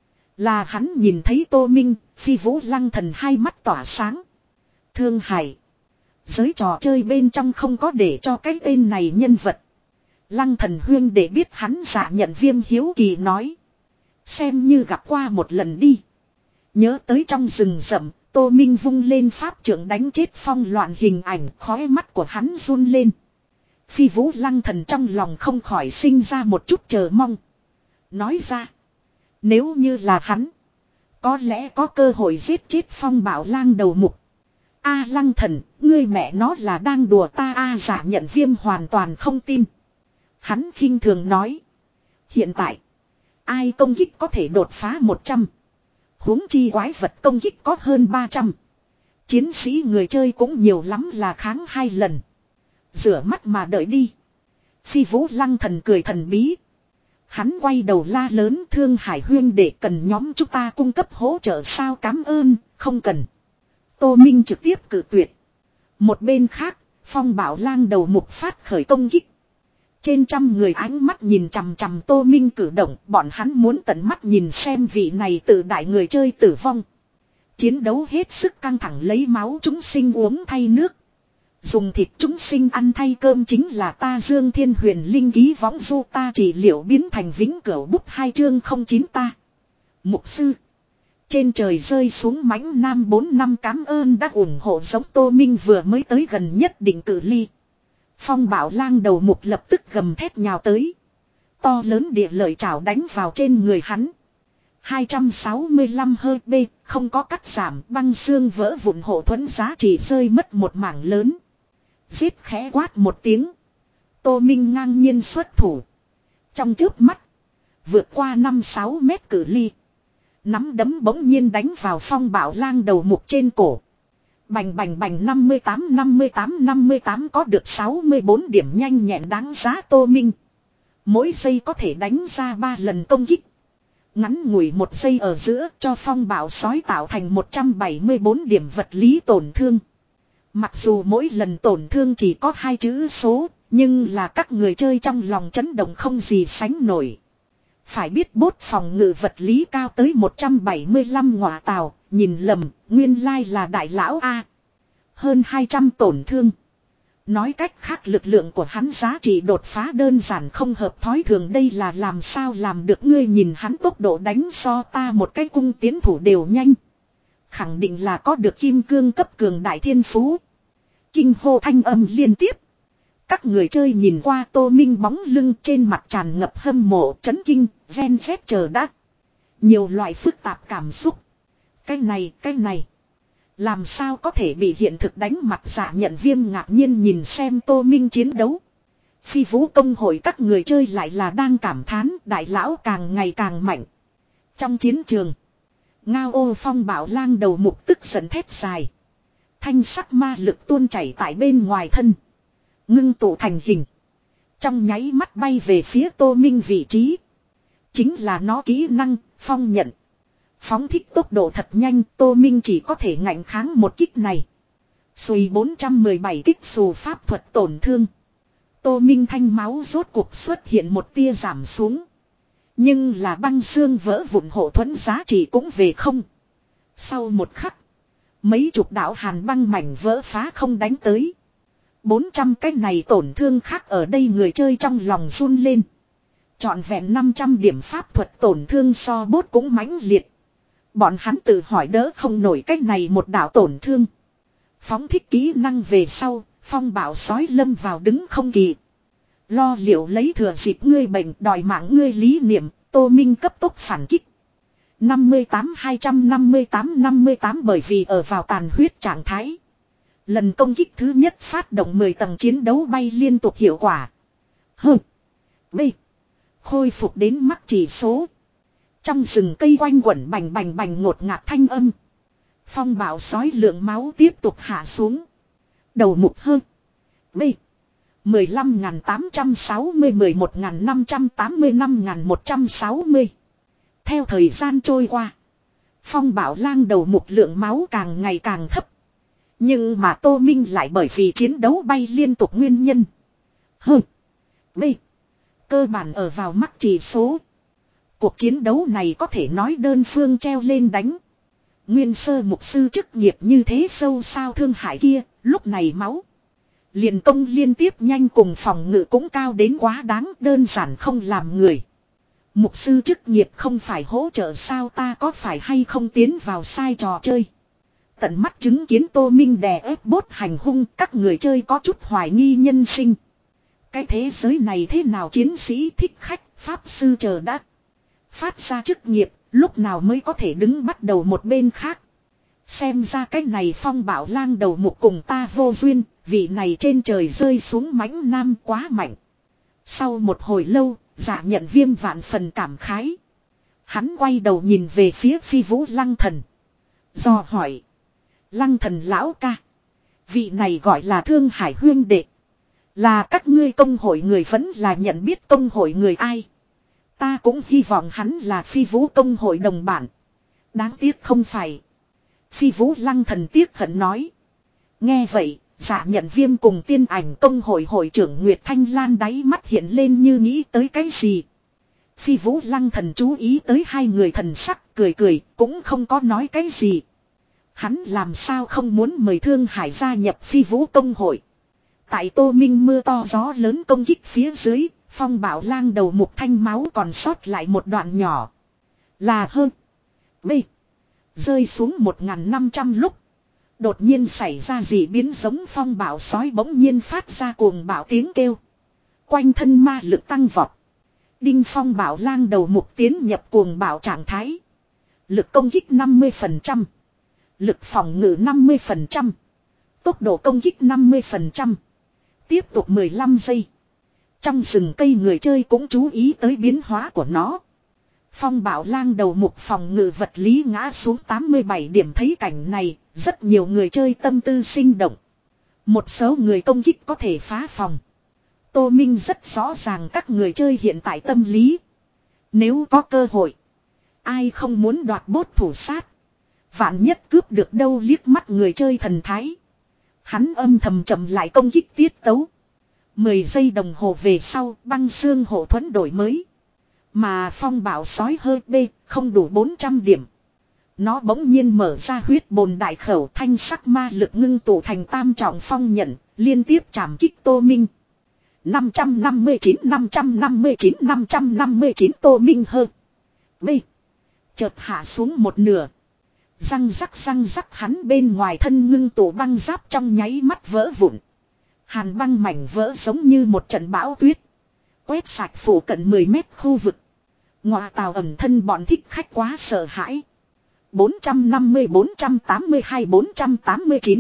Speaker 1: Là hắn nhìn thấy Tô Minh, Phi Vũ Lăng Thần hai mắt tỏa sáng. Thương Hải. Giới trò chơi bên trong không có để cho cái tên này nhân vật. Lăng Thần huyên để biết hắn Dạ Nhận Viêm hiếu kỳ nói. Xem như gặp qua một lần đi. Nhớ tới trong rừng rậm, Tô Minh vung lên pháp trượng đánh chết phong loạn hình ảnh, khóe mắt của hắn run lên. Phi Vũ Lăng Thần trong lòng không khỏi sinh ra một chút chờ mong. Nói ra. Nếu như là hắn. Có lẽ có cơ hội giết chết Phong Bảo Lang đầu mục. A Lăng Thần, ngươi mẹ nó là đang đùa ta a? À, Dạ Nhận Viêm hoàn toàn không tin. Hắn khinh thường nói. Hiện tại. Ai công kích có thể đột phá một trăm. Huống chi quái vật công kích có hơn ba trăm. Chiến sĩ người chơi cũng nhiều lắm là kháng hai lần. Rửa mắt mà đợi đi. Phi Vũ Lăng Thần cười thần bí. Hắn quay đầu la lớn, Thương Hải huyên để cần nhóm chúng ta cung cấp hỗ trợ sao? Cám ơn, không cần. Tô Minh trực tiếp cự tuyệt. Một bên khác, Phong Bảo Lang đầu mục phát khởi công kích. Trên trăm người ánh mắt nhìn chằm chằm Tô Minh cử động, bọn hắn muốn tận mắt nhìn xem vị này tự đại người chơi tử vong. Chiến đấu hết sức căng thẳng, lấy máu chúng sinh uống thay nước. Dùng thịt chúng sinh ăn thay cơm chính là ta Dương Thiên Huyền Linh ký võng du ta trị liệu biến thành vĩnh cửu bút hai chương không chín ta. Mục sư. Trên trời rơi xuống mãnh nam bốn năm cảm ơn đã ủng hộ giống Tô Minh vừa mới tới gần nhất định cự ly. Phong Bảo Lang đầu mục lập tức gầm thét nhào tới. To lớn địa lợi trảo đánh vào trên người hắn. hai trăm sáu mươi lăm hơi B, không có cắt giảm, băng xương vỡ vụn, hộ thuẫn giá trị rơi mất một mảng lớn. Giết khẽ quát một tiếng. Tô Minh ngang nhiên xuất thủ. Trong chớp mắt. Vượt qua năm sáu mét cự ly. Nắm đấm bỗng nhiên đánh vào Phong Bảo Lang đầu mục trên cổ. Bành bành bành, năm mươi tám năm mươi tám năm mươi tám có được sáu mươi bốn điểm nhanh nhẹn đáng giá Tô Minh. Mỗi giây có thể đánh ra ba lần công kích. Ngắn ngủi một giây ở giữa cho Phong Bảo sói tạo thành một trăm bảy mươi bốn điểm vật lý tổn thương. Mặc dù mỗi lần tổn thương chỉ có hai chữ số, nhưng là các người chơi trong lòng chấn động không gì sánh nổi. Phải biết bốt phòng ngự vật lý cao tới một trăm bảy mươi lăm ngọa tào, nhìn lầm, nguyên lai là đại lão A. Hơn hai trăm tổn thương. Nói cách khác lực lượng của hắn giá trị đột phá đơn giản không hợp thói thường, đây là làm sao làm được, ngươi nhìn hắn tốc độ đánh so ta một cái cung tiến thủ đều nhanh. Khẳng định là có được kim cương cấp cường đại thiên phú. Kinh hô thanh âm liên tiếp. Các người chơi nhìn qua Tô Minh bóng lưng, trên mặt tràn ngập hâm mộ, chấn kinh, ven phép chờ đã. Nhiều loại phức tạp cảm xúc. Cái này, cái này. Làm sao có thể bị hiện thực đánh mặt, Dạ Nhận Viêm ngạc nhiên nhìn xem Tô Minh chiến đấu. Phi vũ công hội các người chơi lại là đang cảm thán đại lão càng ngày càng mạnh. Trong chiến trường, Ngao Ô Phong Bảo Lang đầu mục tức giận thét dài. Thanh sắc ma lực tuôn chảy tại bên ngoài thân. Ngưng tụ thành hình. Trong nháy mắt bay về phía Tô Minh vị trí. Chính là nó kỹ năng, phong nhận. Phóng thích tốc độ thật nhanh, Tô Minh chỉ có thể ngạnh kháng một kích này. Xùi bốn trăm mười bảy kích xù pháp thuật tổn thương. Tô Minh thanh máu rốt cuộc xuất hiện một tia giảm xuống. Nhưng là băng xương vỡ vụn hộ thuẫn giá trị cũng về không. Sau một khắc, mấy chục đạo hàn băng mảnh vỡ phá không đánh tới. bốn trăm cái này tổn thương khác ở đây người chơi trong lòng run lên. Trọn vẹn năm trăm điểm pháp thuật tổn thương so bốt cũng mãnh liệt. Bọn hắn tự hỏi đỡ không nổi cách này một đạo tổn thương. Phóng thích kỹ năng về sau, phong bảo sói lâm vào đứng không kỳ. Lo liệu lấy thừa dịp ngươi bệnh đòi mạng ngươi lý niệm, Tô Minh cấp tốc phản kích. năm mươi tám hai trăm năm mươi tám năm mươi tám bởi vì ở vào tàn huyết trạng thái. Lần công kích thứ nhất phát động mười tầng chiến đấu bay liên tục hiệu quả. Hừ. B. Khôi phục đến mắc chỉ số. Trong rừng cây quanh quẩn bành bành bành ngột ngạt thanh âm. Phong bạo sói lượng máu tiếp tục hạ xuống. Đầu mục hơn. B. mười lăm nghìn tám trăm sáu mươi mười một nghìn năm trăm tám mươi lăm nghìn một trăm sáu mươi. Theo thời gian trôi qua, Phong Bảo Lang đầu mục lượng máu càng ngày càng thấp. Nhưng mà Tô Minh lại bởi vì chiến đấu bay liên tục nguyên nhân. Hừ. B. Cơ bản ở vào mắc chỉ số. Cuộc chiến đấu này có thể nói đơn phương treo lên đánh. Nguyên sơ mục sư chức nghiệp như thế sâu sao thương hại kia, lúc này máu. Liền công liên tiếp nhanh cùng phòng ngự cũng cao đến quá đáng, đơn giản không làm người. Mục sư chức nghiệp không phải hỗ trợ sao, ta có phải hay không tiến vào sai trò chơi. Tận mắt chứng kiến Tô Minh đè ép bốt hành hung, các người chơi có chút hoài nghi nhân sinh. Cái thế giới này thế nào chiến sĩ thích khách, pháp sư chờ đã. Phát ra chức nghiệp, lúc nào mới có thể đứng bắt đầu một bên khác. Xem ra cái này Phong Bảo Lang đầu mục cùng ta vô duyên, vị này trên trời rơi xuống mãnh nam quá mạnh. Sau một hồi lâu, Dạ Nhận Viêm vạn phần cảm khái. Hắn quay đầu nhìn về phía Phi Vũ Lăng Thần. Do hỏi. Lăng Thần lão ca. Vị này gọi là Thương Hải huyên đệ. Là các ngươi công hội người vẫn là nhận biết công hội người ai. Ta cũng hy vọng hắn là Phi Vũ công hội đồng bản. Đáng tiếc không phải. Phi Vũ Lăng Thần tiếc hận nói. Nghe vậy, Dạ Nhận Viêm cùng Tiên Ảnh công hội hội trưởng Nguyệt Thanh Lan đáy mắt hiện lên như nghĩ tới cái gì. Phi Vũ Lăng Thần chú ý tới hai người thần sắc, cười cười, cũng không có nói cái gì. Hắn làm sao không muốn mời Thương Hải gia nhập Phi Vũ công hội. Tại Tô Minh mưa to gió lớn công kích phía dưới, Phong Bảo Lang đầu mục thanh máu còn sót lại một đoạn nhỏ. Là hơn. B. Rơi xuống một nghìn năm trăm lúc. Đột nhiên xảy ra dị biến, giống phong bạo sói bỗng nhiên phát ra cuồng bạo tiếng kêu. Quanh thân ma lực tăng vọt. Đinh Phong Bảo Lang đầu mục tiến nhập cuồng bạo trạng thái. Lực công kích năm mươi phần trăm. Lực phòng ngự năm mươi phần trăm. Tốc độ công kích năm mươi phần trăm. Tiếp tục mười lăm giây. Trong rừng cây người chơi cũng chú ý tới biến hóa của nó. Phong Bảo Lang đầu mục phòng ngự vật lý ngã xuống tám mươi bảy điểm, thấy cảnh này, rất nhiều người chơi tâm tư sinh động. Một số người công kích có thể phá phòng. Tô Minh rất rõ ràng các người chơi hiện tại tâm lý. Nếu có cơ hội, ai không muốn đoạt bốt thủ sát. Vạn nhất cướp được đâu, liếc mắt người chơi thần thái. Hắn âm thầm chậm lại công kích tiết tấu. mười giây đồng hồ về sau, băng xương hộ thuẫn đổi mới. Mà phong bảo sói hơi B không đủ bốn trăm điểm. Nó bỗng nhiên mở ra huyết bồn đại khẩu, thanh sắc ma lực ngưng tụ thành tam trọng phong nhận, liên tiếp chạm kích Tô Minh. năm trăm năm mươi chín, năm trăm năm mươi chín, năm trăm năm mươi chín Tô Minh hơ. B. Chợt hạ xuống một nửa. Răng rắc răng rắc, hắn bên ngoài thân ngưng tụ băng giáp trong nháy mắt vỡ vụn. Hàn băng mảnh vỡ giống như một trận bão tuyết. Quét sạch phủ cận mười mét khu vực. Ngọa tào ẩn thân bọn thích khách quá sợ hãi. bốn trăm năm mươi, bốn trăm tám mươi hai, bốn trăm tám mươi chín.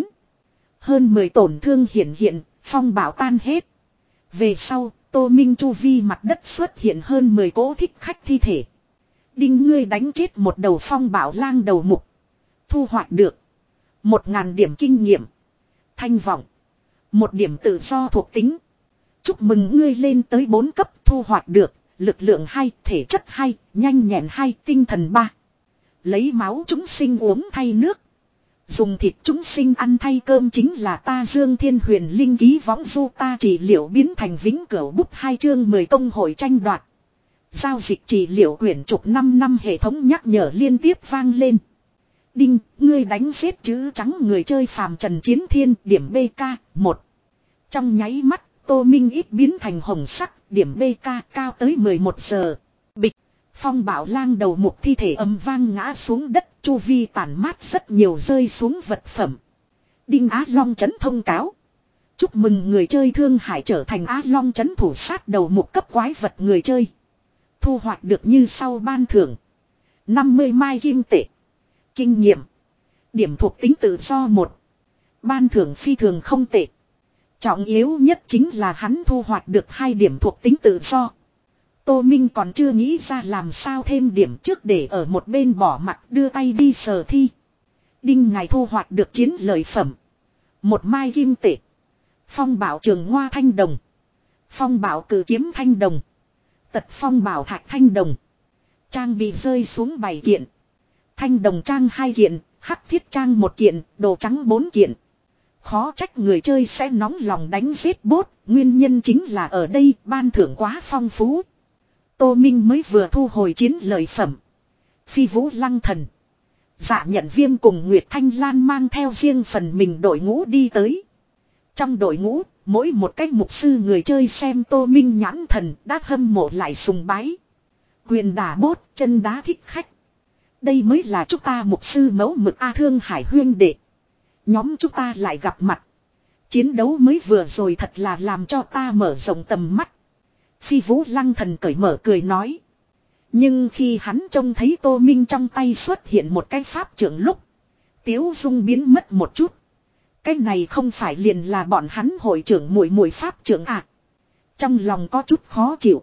Speaker 1: Hơn mười tổn thương hiện hiện, phong bảo tan hết. Về sau, Tô Minh chu vi mặt đất xuất hiện hơn mười cỗ thích khách thi thể. Đinh, ngươi đánh chết một đầu phong bảo lang đầu mục. Thu hoạch được một ngàn điểm kinh nghiệm. Thanh vọng. Một điểm tự do thuộc tính. Chúc mừng ngươi lên tới bốn cấp, thu hoạch được lực lượng hai, thể chất hai, nhanh nhẹn hai, tinh thần ba. Lấy máu chúng sinh uống thay nước. Dùng thịt chúng sinh ăn thay cơm chính là ta Dương Thiên Huyền Linh ký võng du ta trị liệu biến thành vĩnh cửu bút hai chương mười công hội tranh đoạt. Giao dịch trị liệu quyển trục năm năm hệ thống nhắc nhở liên tiếp vang lên. Đinh, ngươi đánh giết chữ trắng người chơi phàm trần chiến thiên, điểm B K một. Trong nháy mắt, Tô Minh ít biến thành hồng sắc, điểm B K cao tới mười một giờ. Bịch, phong bảo lang đầu mục thi thể ầm vang ngã xuống đất, chu vi tản mát rất nhiều rơi xuống vật phẩm. Đinh, Á Long trấn thông cáo. Chúc mừng người chơi Thương Hải trở thành Á Long trấn thủ sát đầu mục cấp quái vật người chơi. Thu hoạch được như sau ban thưởng. năm mươi mai kim tệ. Kinh nghiệm. Điểm thuộc tính tự do một. Ban thưởng phi thường không tệ. Trọng yếu nhất chính là hắn thu hoạch được hai điểm thuộc tính tự do. Tô Minh còn chưa nghĩ ra làm sao thêm điểm trước để ở một bên bỏ mặt đưa tay đi sờ thi. Đinh, ngài thu hoạch được chiến lợi phẩm. Một mai kim tệ. Phong bảo trường hoa thanh đồng. Phong bảo cử kiếm thanh đồng. Tật phong bảo thạch thanh đồng. Trang bị rơi xuống bảy kiện. Thanh đồng trang hai kiện, hắc thiết trang một kiện, đồ trắng bốn kiện. Khó trách người chơi sẽ nóng lòng đánh giết bốt, nguyên nhân chính là ở đây ban thưởng quá phong phú. Tô Minh mới vừa thu hồi chiến lợi phẩm. Phi Vũ Lăng Thần, Dạ Nhận Viêm cùng Nguyệt Thanh Lan mang theo riêng phần mình đội ngũ đi tới. Trong đội ngũ, mỗi một cách mục sư người chơi xem Tô Minh nhãn thần đã hâm mộ lại sùng bái. Quyền đả bốt, chân đá thích khách. Đây mới là chúng ta mục sư mẫu mực A Thương Hải huyên đệ. Nhóm chúng ta lại gặp mặt. Chiến đấu mới vừa rồi thật là làm cho ta mở rộng tầm mắt. Phi Vũ Lăng Thần cởi mở cười nói. Nhưng khi hắn trông thấy Tô Minh trong tay xuất hiện một cái pháp trưởng lúc, tiếu dung biến mất một chút. Cái này không phải liền là bọn hắn hội trưởng muội muội pháp trưởng à. Trong lòng có chút khó chịu.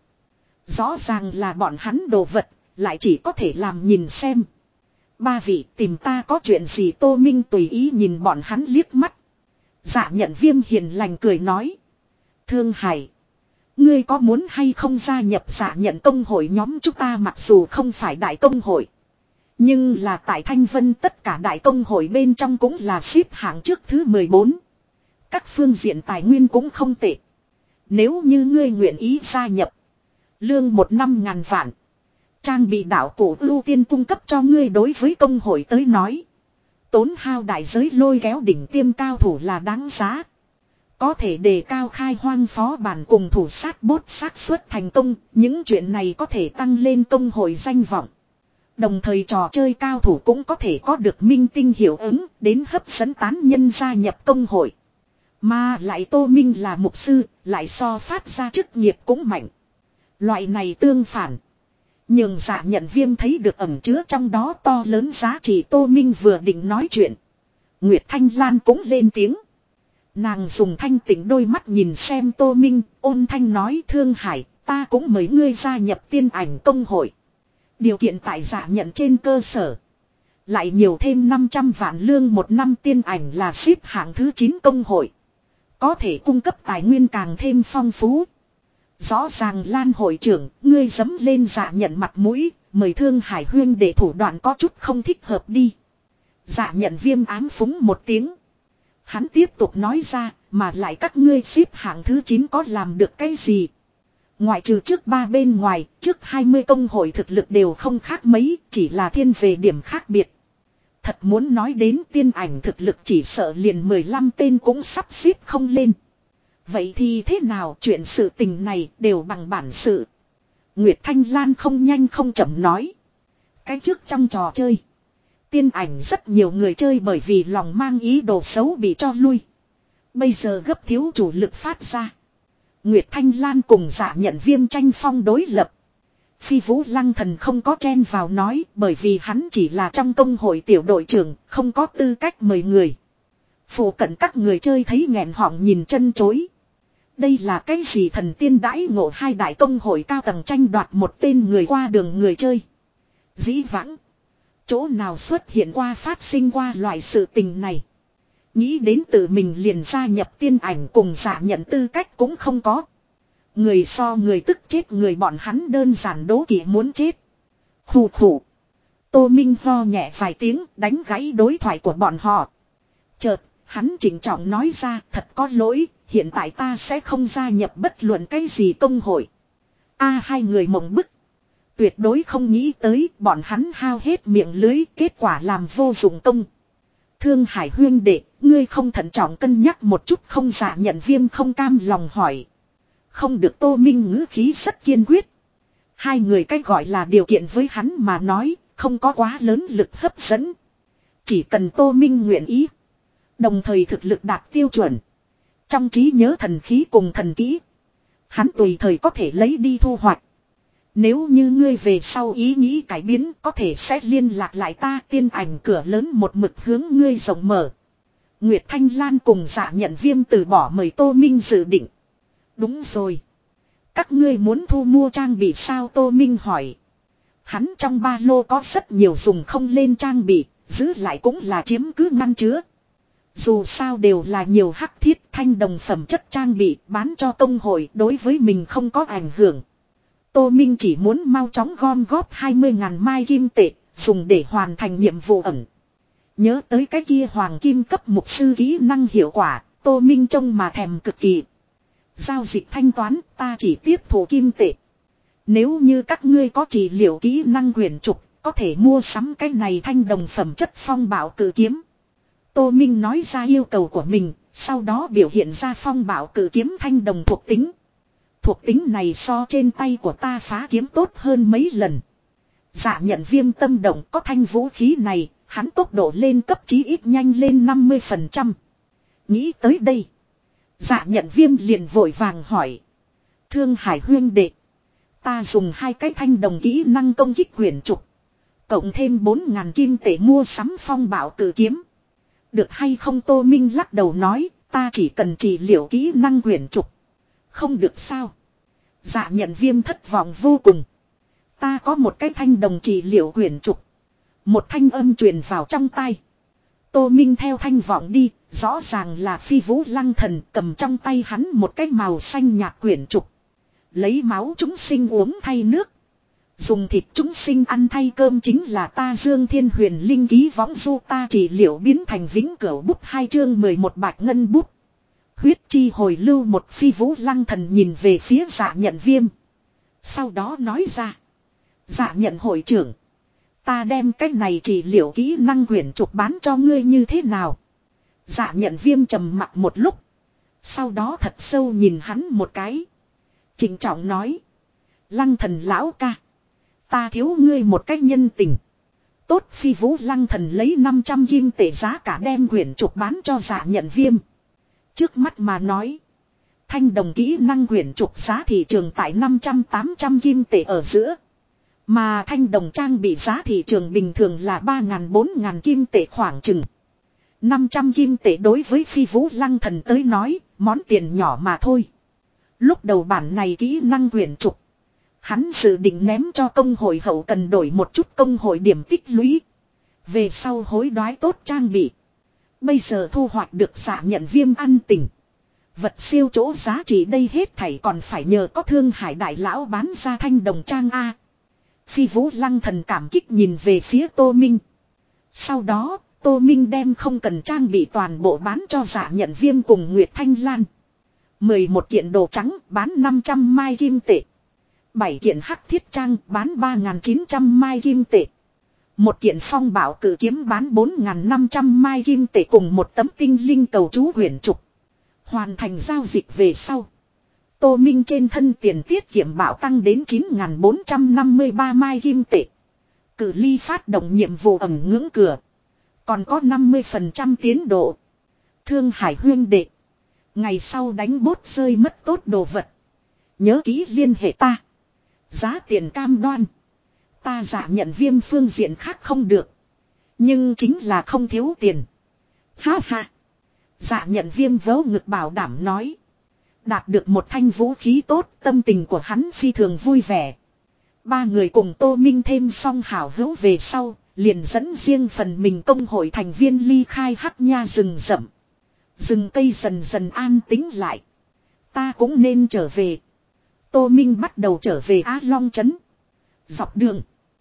Speaker 1: Rõ ràng là bọn hắn đồ vật, lại chỉ có thể làm nhìn xem. Ba vị tìm ta có chuyện gì? Tô Minh tùy ý nhìn bọn hắn liếc mắt. Dạ Nhận Viêm hiền lành cười nói. Thương Hải, ngươi có muốn hay không gia nhập Dạ Nhận công hội? Nhóm chúng ta mặc dù không phải đại công hội, nhưng là tại Thanh Vân tất cả đại công hội bên trong cũng là xếp hạng trước thứ mười bốn. Các phương diện tài nguyên cũng không tệ. Nếu như ngươi nguyện ý gia nhập, lương một năm ngàn vạn. Trang bị đạo cổ ưu tiên cung cấp cho ngươi. Đối với công hội tới nói, tốn hao đại giới lôi kéo đỉnh tiêm cao thủ là đáng giá. Có thể đề cao khai hoang phó bản cùng thủ sát bốt xác suất thành công. Những chuyện này có thể tăng lên công hội danh vọng. Đồng thời trò chơi cao thủ cũng có thể có được minh tinh hiệu ứng đến hấp dẫn tán nhân gia nhập công hội. Mà lại Tô Minh là mục sư, lại so phát ra chức nghiệp cũng mạnh. Loại này tương phản, nhưng Dạ Nhận Viêm thấy được ẩn chứa trong đó to lớn giá trị. Tô Minh vừa định nói chuyện, Nguyệt Thanh Lan cũng lên tiếng. Nàng dùng thanh tịnh đôi mắt nhìn xem Tô Minh, ôn thanh nói. Thương Hải, ta cũng mời ngươi gia nhập tiên ảnh công hội. Điều kiện tại Dạ Nhận trên cơ sở, lại nhiều thêm năm trăm vạn lương một năm. Tiên ảnh là xếp hạng thứ chín công hội, có thể cung cấp tài nguyên càng thêm phong phú. Rõ ràng Lan hội trưởng, ngươi dấm lên Dạ Nhận mặt mũi, mời Thương Hải huyên để thủ đoạn có chút không thích hợp đi. Dạ Nhận Viêm ám phúng một tiếng. Hắn tiếp tục nói ra, mà lại các ngươi xếp hạng thứ chín có làm được cái gì? Ngoại trừ trước ba bên ngoài, trước hai mươi công hội thực lực đều không khác mấy, chỉ là thiên về điểm khác biệt. Thật muốn nói đến tiên ảnh thực lực chỉ sợ liền mười lăm tên cũng sắp xếp không lên. Vậy thì thế nào, chuyện sự tình này đều bằng bản sự. Nguyệt Thanh Lan không nhanh không chậm nói. Cái trước trong trò chơi, tiên ảnh rất nhiều người chơi bởi vì lòng mang ý đồ xấu bị cho lui. Bây giờ gấp thiếu chủ lực phát ra. Nguyệt Thanh Lan cùng Dạ Nhận Viêm tranh phong đối lập. Phi Vũ Lăng Thần không có chen vào nói, bởi vì hắn chỉ là trong công hội tiểu đội trưởng, không có tư cách mời người. Phụ cận các người chơi thấy nghẹn họng nhìn chân chối. Đây là cái gì thần tiên đãi ngộ, hai đại công hội cao tầng tranh đoạt một tên người qua đường người chơi. Dĩ vãng, chỗ nào xuất hiện qua phát sinh qua loại sự tình này. Nghĩ đến tự mình liền gia nhập tiên ảnh cùng Dạ Nhận tư cách cũng không có. Người so người tức chết người, bọn hắn đơn giản đố kỵ muốn chết. Khủ khủ. Tô Minh ho nhẹ vài tiếng đánh gãy đối thoại của bọn họ. Chợt, hắn chỉnh trọng nói ra, thật có lỗi, hiện tại ta sẽ không gia nhập bất luận cái gì công hội. A hai người mộng bức. Tuyệt đối không nghĩ tới bọn hắn hao hết miệng lưới, kết quả làm vô dụng công. Thương Hải huyên đệ, ngươi không thận trọng cân nhắc một chút không? Dạ Nhận Viêm không cam lòng hỏi. Không được, Tô Minh ngữ khí rất kiên quyết. Hai người cách gọi là điều kiện với hắn mà nói, không có quá lớn lực hấp dẫn. Chỉ cần Tô Minh nguyện ý. Đồng thời thực lực đạt tiêu chuẩn. Trong trí nhớ thần khí cùng thần kỹ, hắn tùy thời có thể lấy đi thu hoạch. Nếu như ngươi về sau ý nghĩ cải biến, có thể sẽ liên lạc lại ta, tiên ảnh cửa lớn một mực hướng ngươi rộng mở. Nguyệt Thanh Lan cùng Dạ Nhận Viêm từ bỏ mời Tô Minh dự định. Đúng rồi. Các ngươi muốn thu mua trang bị sao? Tô Minh hỏi. Hắn trong ba lô có rất nhiều dùng không lên trang bị, giữ lại cũng là chiếm cứ ngăn chứa. Dù sao đều là nhiều hắc thiết thanh đồng phẩm chất trang bị, bán cho công hội đối với mình không có ảnh hưởng. Tô Minh chỉ muốn mau chóng gom góp hai mươi ngàn mai kim tệ, dùng để hoàn thành nhiệm vụ ẩn. Nhớ tới cái kia hoàng kim cấp mục sư kỹ năng hiệu quả, Tô Minh trông mà thèm cực kỳ. Giao dịch thanh toán, ta chỉ tiếp thụ kim tệ. Nếu như các ngươi có trị liệu kỹ năng quyền trục, có thể mua sắm cái này thanh đồng phẩm chất phong bảo cử kiếm. Tô Minh nói ra yêu cầu của mình, sau đó biểu hiện ra phong bảo cử kiếm thanh đồng thuộc tính. Thuộc tính này so trên tay của ta phá kiếm tốt hơn mấy lần. Dạ Nhận Viêm tâm động, có thanh vũ khí này, hắn tốc độ lên cấp chí ít nhanh lên năm mươi phần trăm. Nghĩ tới đây, Dạ Nhận Viêm liền vội vàng hỏi. Thương Hải huyên đệ, ta dùng hai cái thanh đồng kỹ năng công kích quyển trục, cộng thêm bốn ngàn kim tệ mua sắm phong bảo cử kiếm, được hay không? Tô Minh lắc đầu nói, ta chỉ cần trị liệu kỹ năng quyển trục. Không được sao? Dạ Nhận Viêm thất vọng vô cùng. Ta có một cái thanh đồng trị liệu quyển trục. Một thanh âm truyền vào trong tai. Tô Minh theo thanh vọng đi, rõ ràng là Phi Vũ Lăng Thần cầm trong tay hắn một cái màu xanh nhạt quyển trục. Lấy máu chúng sinh uống thay nước, dùng thịt chúng sinh ăn thay cơm chính là ta Dương Thiên Huyền Linh ký võng du, ta trị liệu biến thành vĩnh cửu bút. Hai chương mười một bạch ngân bút. Huyết chi hồi lưu. Một Phi Vũ Lăng Thần nhìn về phía Dạ Nhận Viêm, sau đó nói ra. Dạ Nhận hội trưởng, ta đem cái này trị liệu kỹ năng quyển trục bán cho ngươi như thế nào? Dạ Nhận Viêm trầm mặc một lúc, sau đó thật sâu nhìn hắn một cái, trịnh trọng nói. Lăng Thần lão ca, ta thiếu ngươi một cách nhân tình. Tốt. Phi Vũ Lăng Thần lấy năm trăm kim tệ giá cả đem quyển trục bán cho Dạ Nhận Viêm. Trước mắt mà nói, thanh đồng kỹ năng quyển trục giá thị trường tại năm trăm tám trăm kim tệ ở giữa. Mà thanh đồng trang bị giá thị trường bình thường là ba ngàn bốn ngàn kim tệ khoảng chừng. năm trăm kim tệ đối với Phi Vũ Lăng Thần tới nói, món tiền nhỏ mà thôi. Lúc đầu bản này kỹ năng quyển trục, hắn dự định ném cho công hội hậu cần đổi một chút công hội điểm tích lũy, về sau hối đoái tốt trang bị. Bây giờ thu hoạch được Dạ Nhận Viêm ăn tình, vật siêu chỗ giá trị đây hết thảy còn phải nhờ có Thương Hải đại lão bán ra thanh đồng trang A. Phi Vũ Lăng Thần cảm kích nhìn về phía Tô Minh. Sau đó, Tô Minh đem không cần trang bị toàn bộ bán cho Dạ Nhận Viêm cùng Nguyệt Thanh Lan. mười một kiện đồ trắng bán năm trăm mai kim tệ. bảy kiện hắc thiết trang bán ba nghìn chín trăm mai kim tệ. Một kiện phong bảo cử kiếm bán bốn nghìn năm trăm mai kim tệ cùng một tấm tinh linh cầu chú huyền trục. Hoàn thành giao dịch về sau. Tô Minh trên thân tiền tiết kiệm bảo tăng đến chín nghìn bốn trăm năm mươi ba mai kim tệ. Cử ly phát động nhiệm vụ ẩm ngưỡng cửa. Còn có năm mươi phần trăm tiến độ. Thương Hải huyên đệ. Ngày sau đánh bốt rơi mất tốt đồ vật. Nhớ kỹ liên hệ ta. Giá tiền cam đoan. Ta giả nhận viêm phương diện khác không được. Nhưng chính là không thiếu tiền. Ha ha. Dạ nhận viêm vớ ngực bảo đảm nói. Đạt được một thanh vũ khí tốt, tâm tình của hắn phi thường vui vẻ. Ba người cùng Tô Minh thêm xong hảo hữu về sau, liền dẫn riêng phần mình công hội thành viên ly khai hắc nha rừng rậm. Rừng cây dần dần an tĩnh lại. Ta cũng nên trở về. Tô Minh bắt đầu trở về Á Long Trấn. Dọc đường.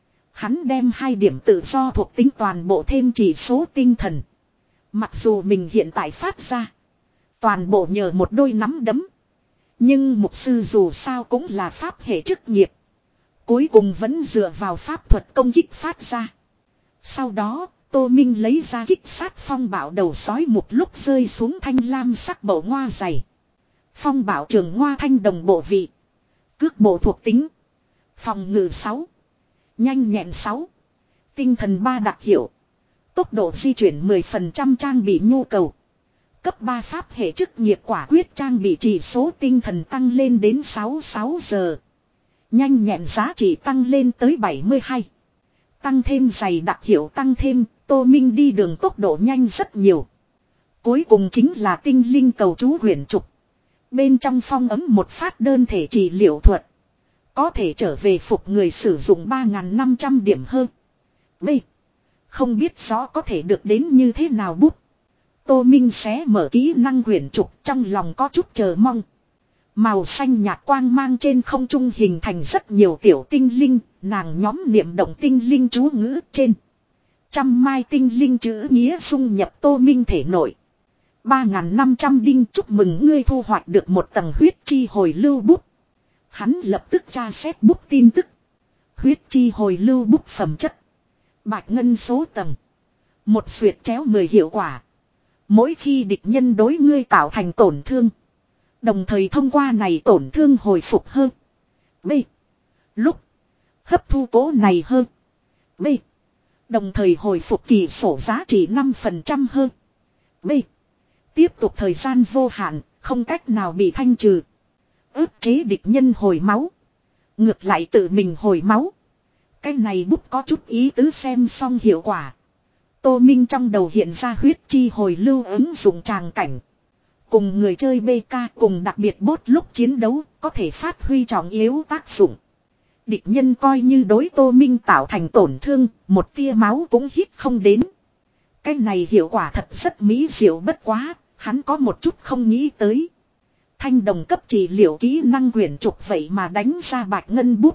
Speaker 1: Hắn đem hai điểm tự do thuộc tính toàn bộ thêm chỉ số tinh thần. Mặc dù mình hiện tại phát ra. Toàn bộ nhờ một đôi nắm đấm. Nhưng mục sư dù sao cũng là pháp hệ chức nghiệp. Cuối cùng vẫn dựa vào pháp thuật công kích phát ra. Sau đó, Tô Minh lấy ra kích sát phong bảo đầu sói một lúc rơi xuống thanh lam sắc bộ ngoa dày. Phong bảo trường ngoa thanh đồng bộ vị. Cước bộ thuộc tính. Phòng ngự sáu. Nhanh nhẹn sáu. Tinh thần ba đặc hiệu. Tốc độ di chuyển mười phần trăm trang bị nhu cầu. Cấp ba pháp hệ chức nghiệp quả quyết trang bị chỉ số tinh thần tăng lên đến sáu mươi sáu giờ. Nhanh nhẹn giá trị tăng lên tới bảy mươi hai. Tăng thêm giày đặc hiệu tăng thêm, Tô Minh đi đường tốc độ nhanh rất nhiều. Cuối cùng chính là tinh linh cầu chú huyền trục. Bên trong phong ấm một phát đơn thể trị liệu thuật. Có thể trở về phục người sử dụng ba nghìn năm trăm điểm hơn. B. Không biết rõ có thể được đến như thế nào bút. Tô Minh xé mở kỹ năng huyền trục trong lòng có chút chờ mong. Màu xanh nhạt quang mang trên không trung hình thành rất nhiều tiểu tinh linh, nàng nhóm niệm động tinh linh chú ngữ trên. Trăm mai tinh linh chữ nghĩa dung nhập Tô Minh thể nội. ba nghìn năm trăm đinh chúc mừng ngươi thu hoạch được một tầng huyết chi hồi lưu bút. Hắn lập tức tra xét bút tin tức. Huyết chi hồi lưu bút phẩm chất. Bạch ngân số tầng. Một xuyệt chéo mười hiệu quả. Mỗi khi địch nhân đối ngươi tạo thành tổn thương. Đồng thời thông qua này tổn thương hồi phục hơn. B. Lúc. Hấp thu cố này hơn. B. Đồng thời hồi phục kỳ sổ giá trị năm phần trăm hơn. B. Tiếp tục thời gian vô hạn, không cách nào bị thanh trừ. Ức chế địch nhân hồi máu. Ngược lại tự mình hồi máu. Cái này bút có chút ý tứ xem xong hiệu quả. Tô Minh trong đầu hiện ra huyết chi hồi lưu ứng dụng tràng cảnh. Cùng người chơi bê ca cùng đặc biệt bốt lúc chiến đấu có thể phát huy trọng yếu tác dụng. Địch nhân coi như đối Tô Minh tạo thành tổn thương, một tia máu cũng hít không đến. Cái này hiệu quả thật rất mỹ diệu bất quá, hắn có một chút không nghĩ tới. Thanh đồng cấp trị liệu kỹ năng quyển trục vậy mà đánh ra bạch ngân bút.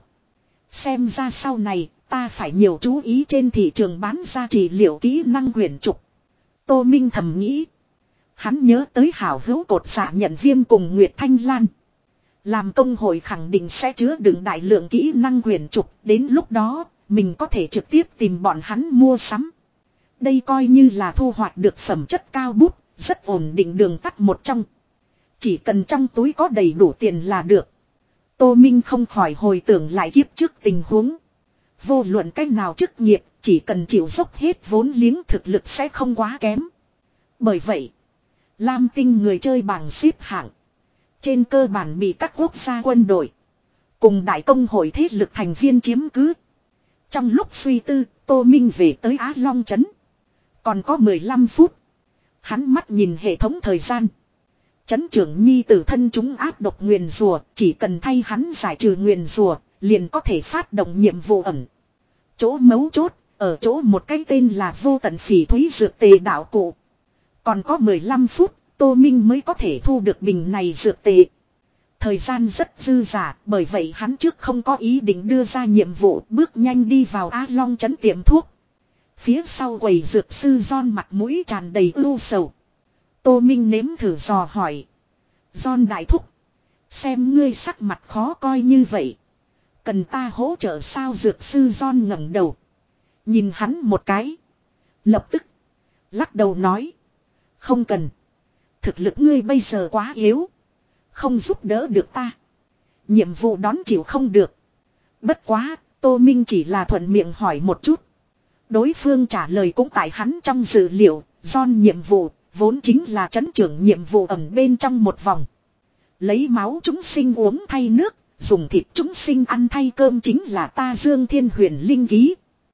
Speaker 1: Xem ra sau này, ta phải nhiều chú ý trên thị trường bán ra trị liệu kỹ năng quyển trục. Tô Minh thầm nghĩ. Hắn nhớ tới hảo hữu cột xạ nhận viêm cùng Nguyệt Thanh Lan. Làm công hội khẳng định sẽ chứa đựng đại lượng kỹ năng quyển trục. Đến lúc đó, mình có thể trực tiếp tìm bọn hắn mua sắm. Đây coi như là thu hoạch được phẩm chất cao bút, rất ổn định đường tắt một trong. Chỉ cần trong túi có đầy đủ tiền là được. Tô Minh không khỏi hồi tưởng lại kiếp trước tình huống. Vô luận cách nào chức nghiệp, chỉ cần chịu dốc hết vốn liếng thực lực sẽ không quá kém. Bởi vậy, Lam Tinh người chơi bảng xếp hạng. Trên cơ bản bị các quốc gia quân đội cùng đại công hội thế lực thành viên chiếm cứ. Trong lúc suy tư, Tô Minh về tới Á Long Trấn. Còn có mười lăm phút. Hắn mắt nhìn hệ thống thời gian. Trấn trưởng nhi tử thân chúng áp độc nguyền rùa, chỉ cần thay hắn giải trừ nguyền rùa, liền có thể phát động nhiệm vụ ẩn. Chỗ mấu chốt, ở chỗ một cái tên là vô tận phỉ thúy dược tề đạo cụ. Còn có mười lăm phút, Tô Minh mới có thể thu được bình này dược tệ. Thời gian rất dư dả, bởi vậy hắn trước không có ý định đưa ra nhiệm vụ, bước nhanh đi vào Á Long Trấn tiệm thuốc. Phía sau quầy dược sư John mặt mũi tràn đầy ưu sầu. Tô Minh nếm thử dò hỏi. John đại thúc. Xem ngươi sắc mặt khó coi như vậy. Cần ta hỗ trợ sao dược sư John ngẩng đầu. Nhìn hắn một cái. Lập tức. Lắc đầu nói. Không cần. Thực lực ngươi bây giờ quá yếu. Không giúp đỡ được ta. Nhiệm vụ đón chịu không được. Bất quá, Tô Minh chỉ là thuận miệng hỏi một chút. Đối phương trả lời cũng tại hắn trong dự liệu. John nhiệm vụ, vốn chính là trấn trưởng nhiệm vụ ẩn bên trong một vòng. Lấy máu chúng sinh uống thay nước, dùng thịt chúng sinh ăn thay cơm chính là ta Dương Thiên Huyền linh ký.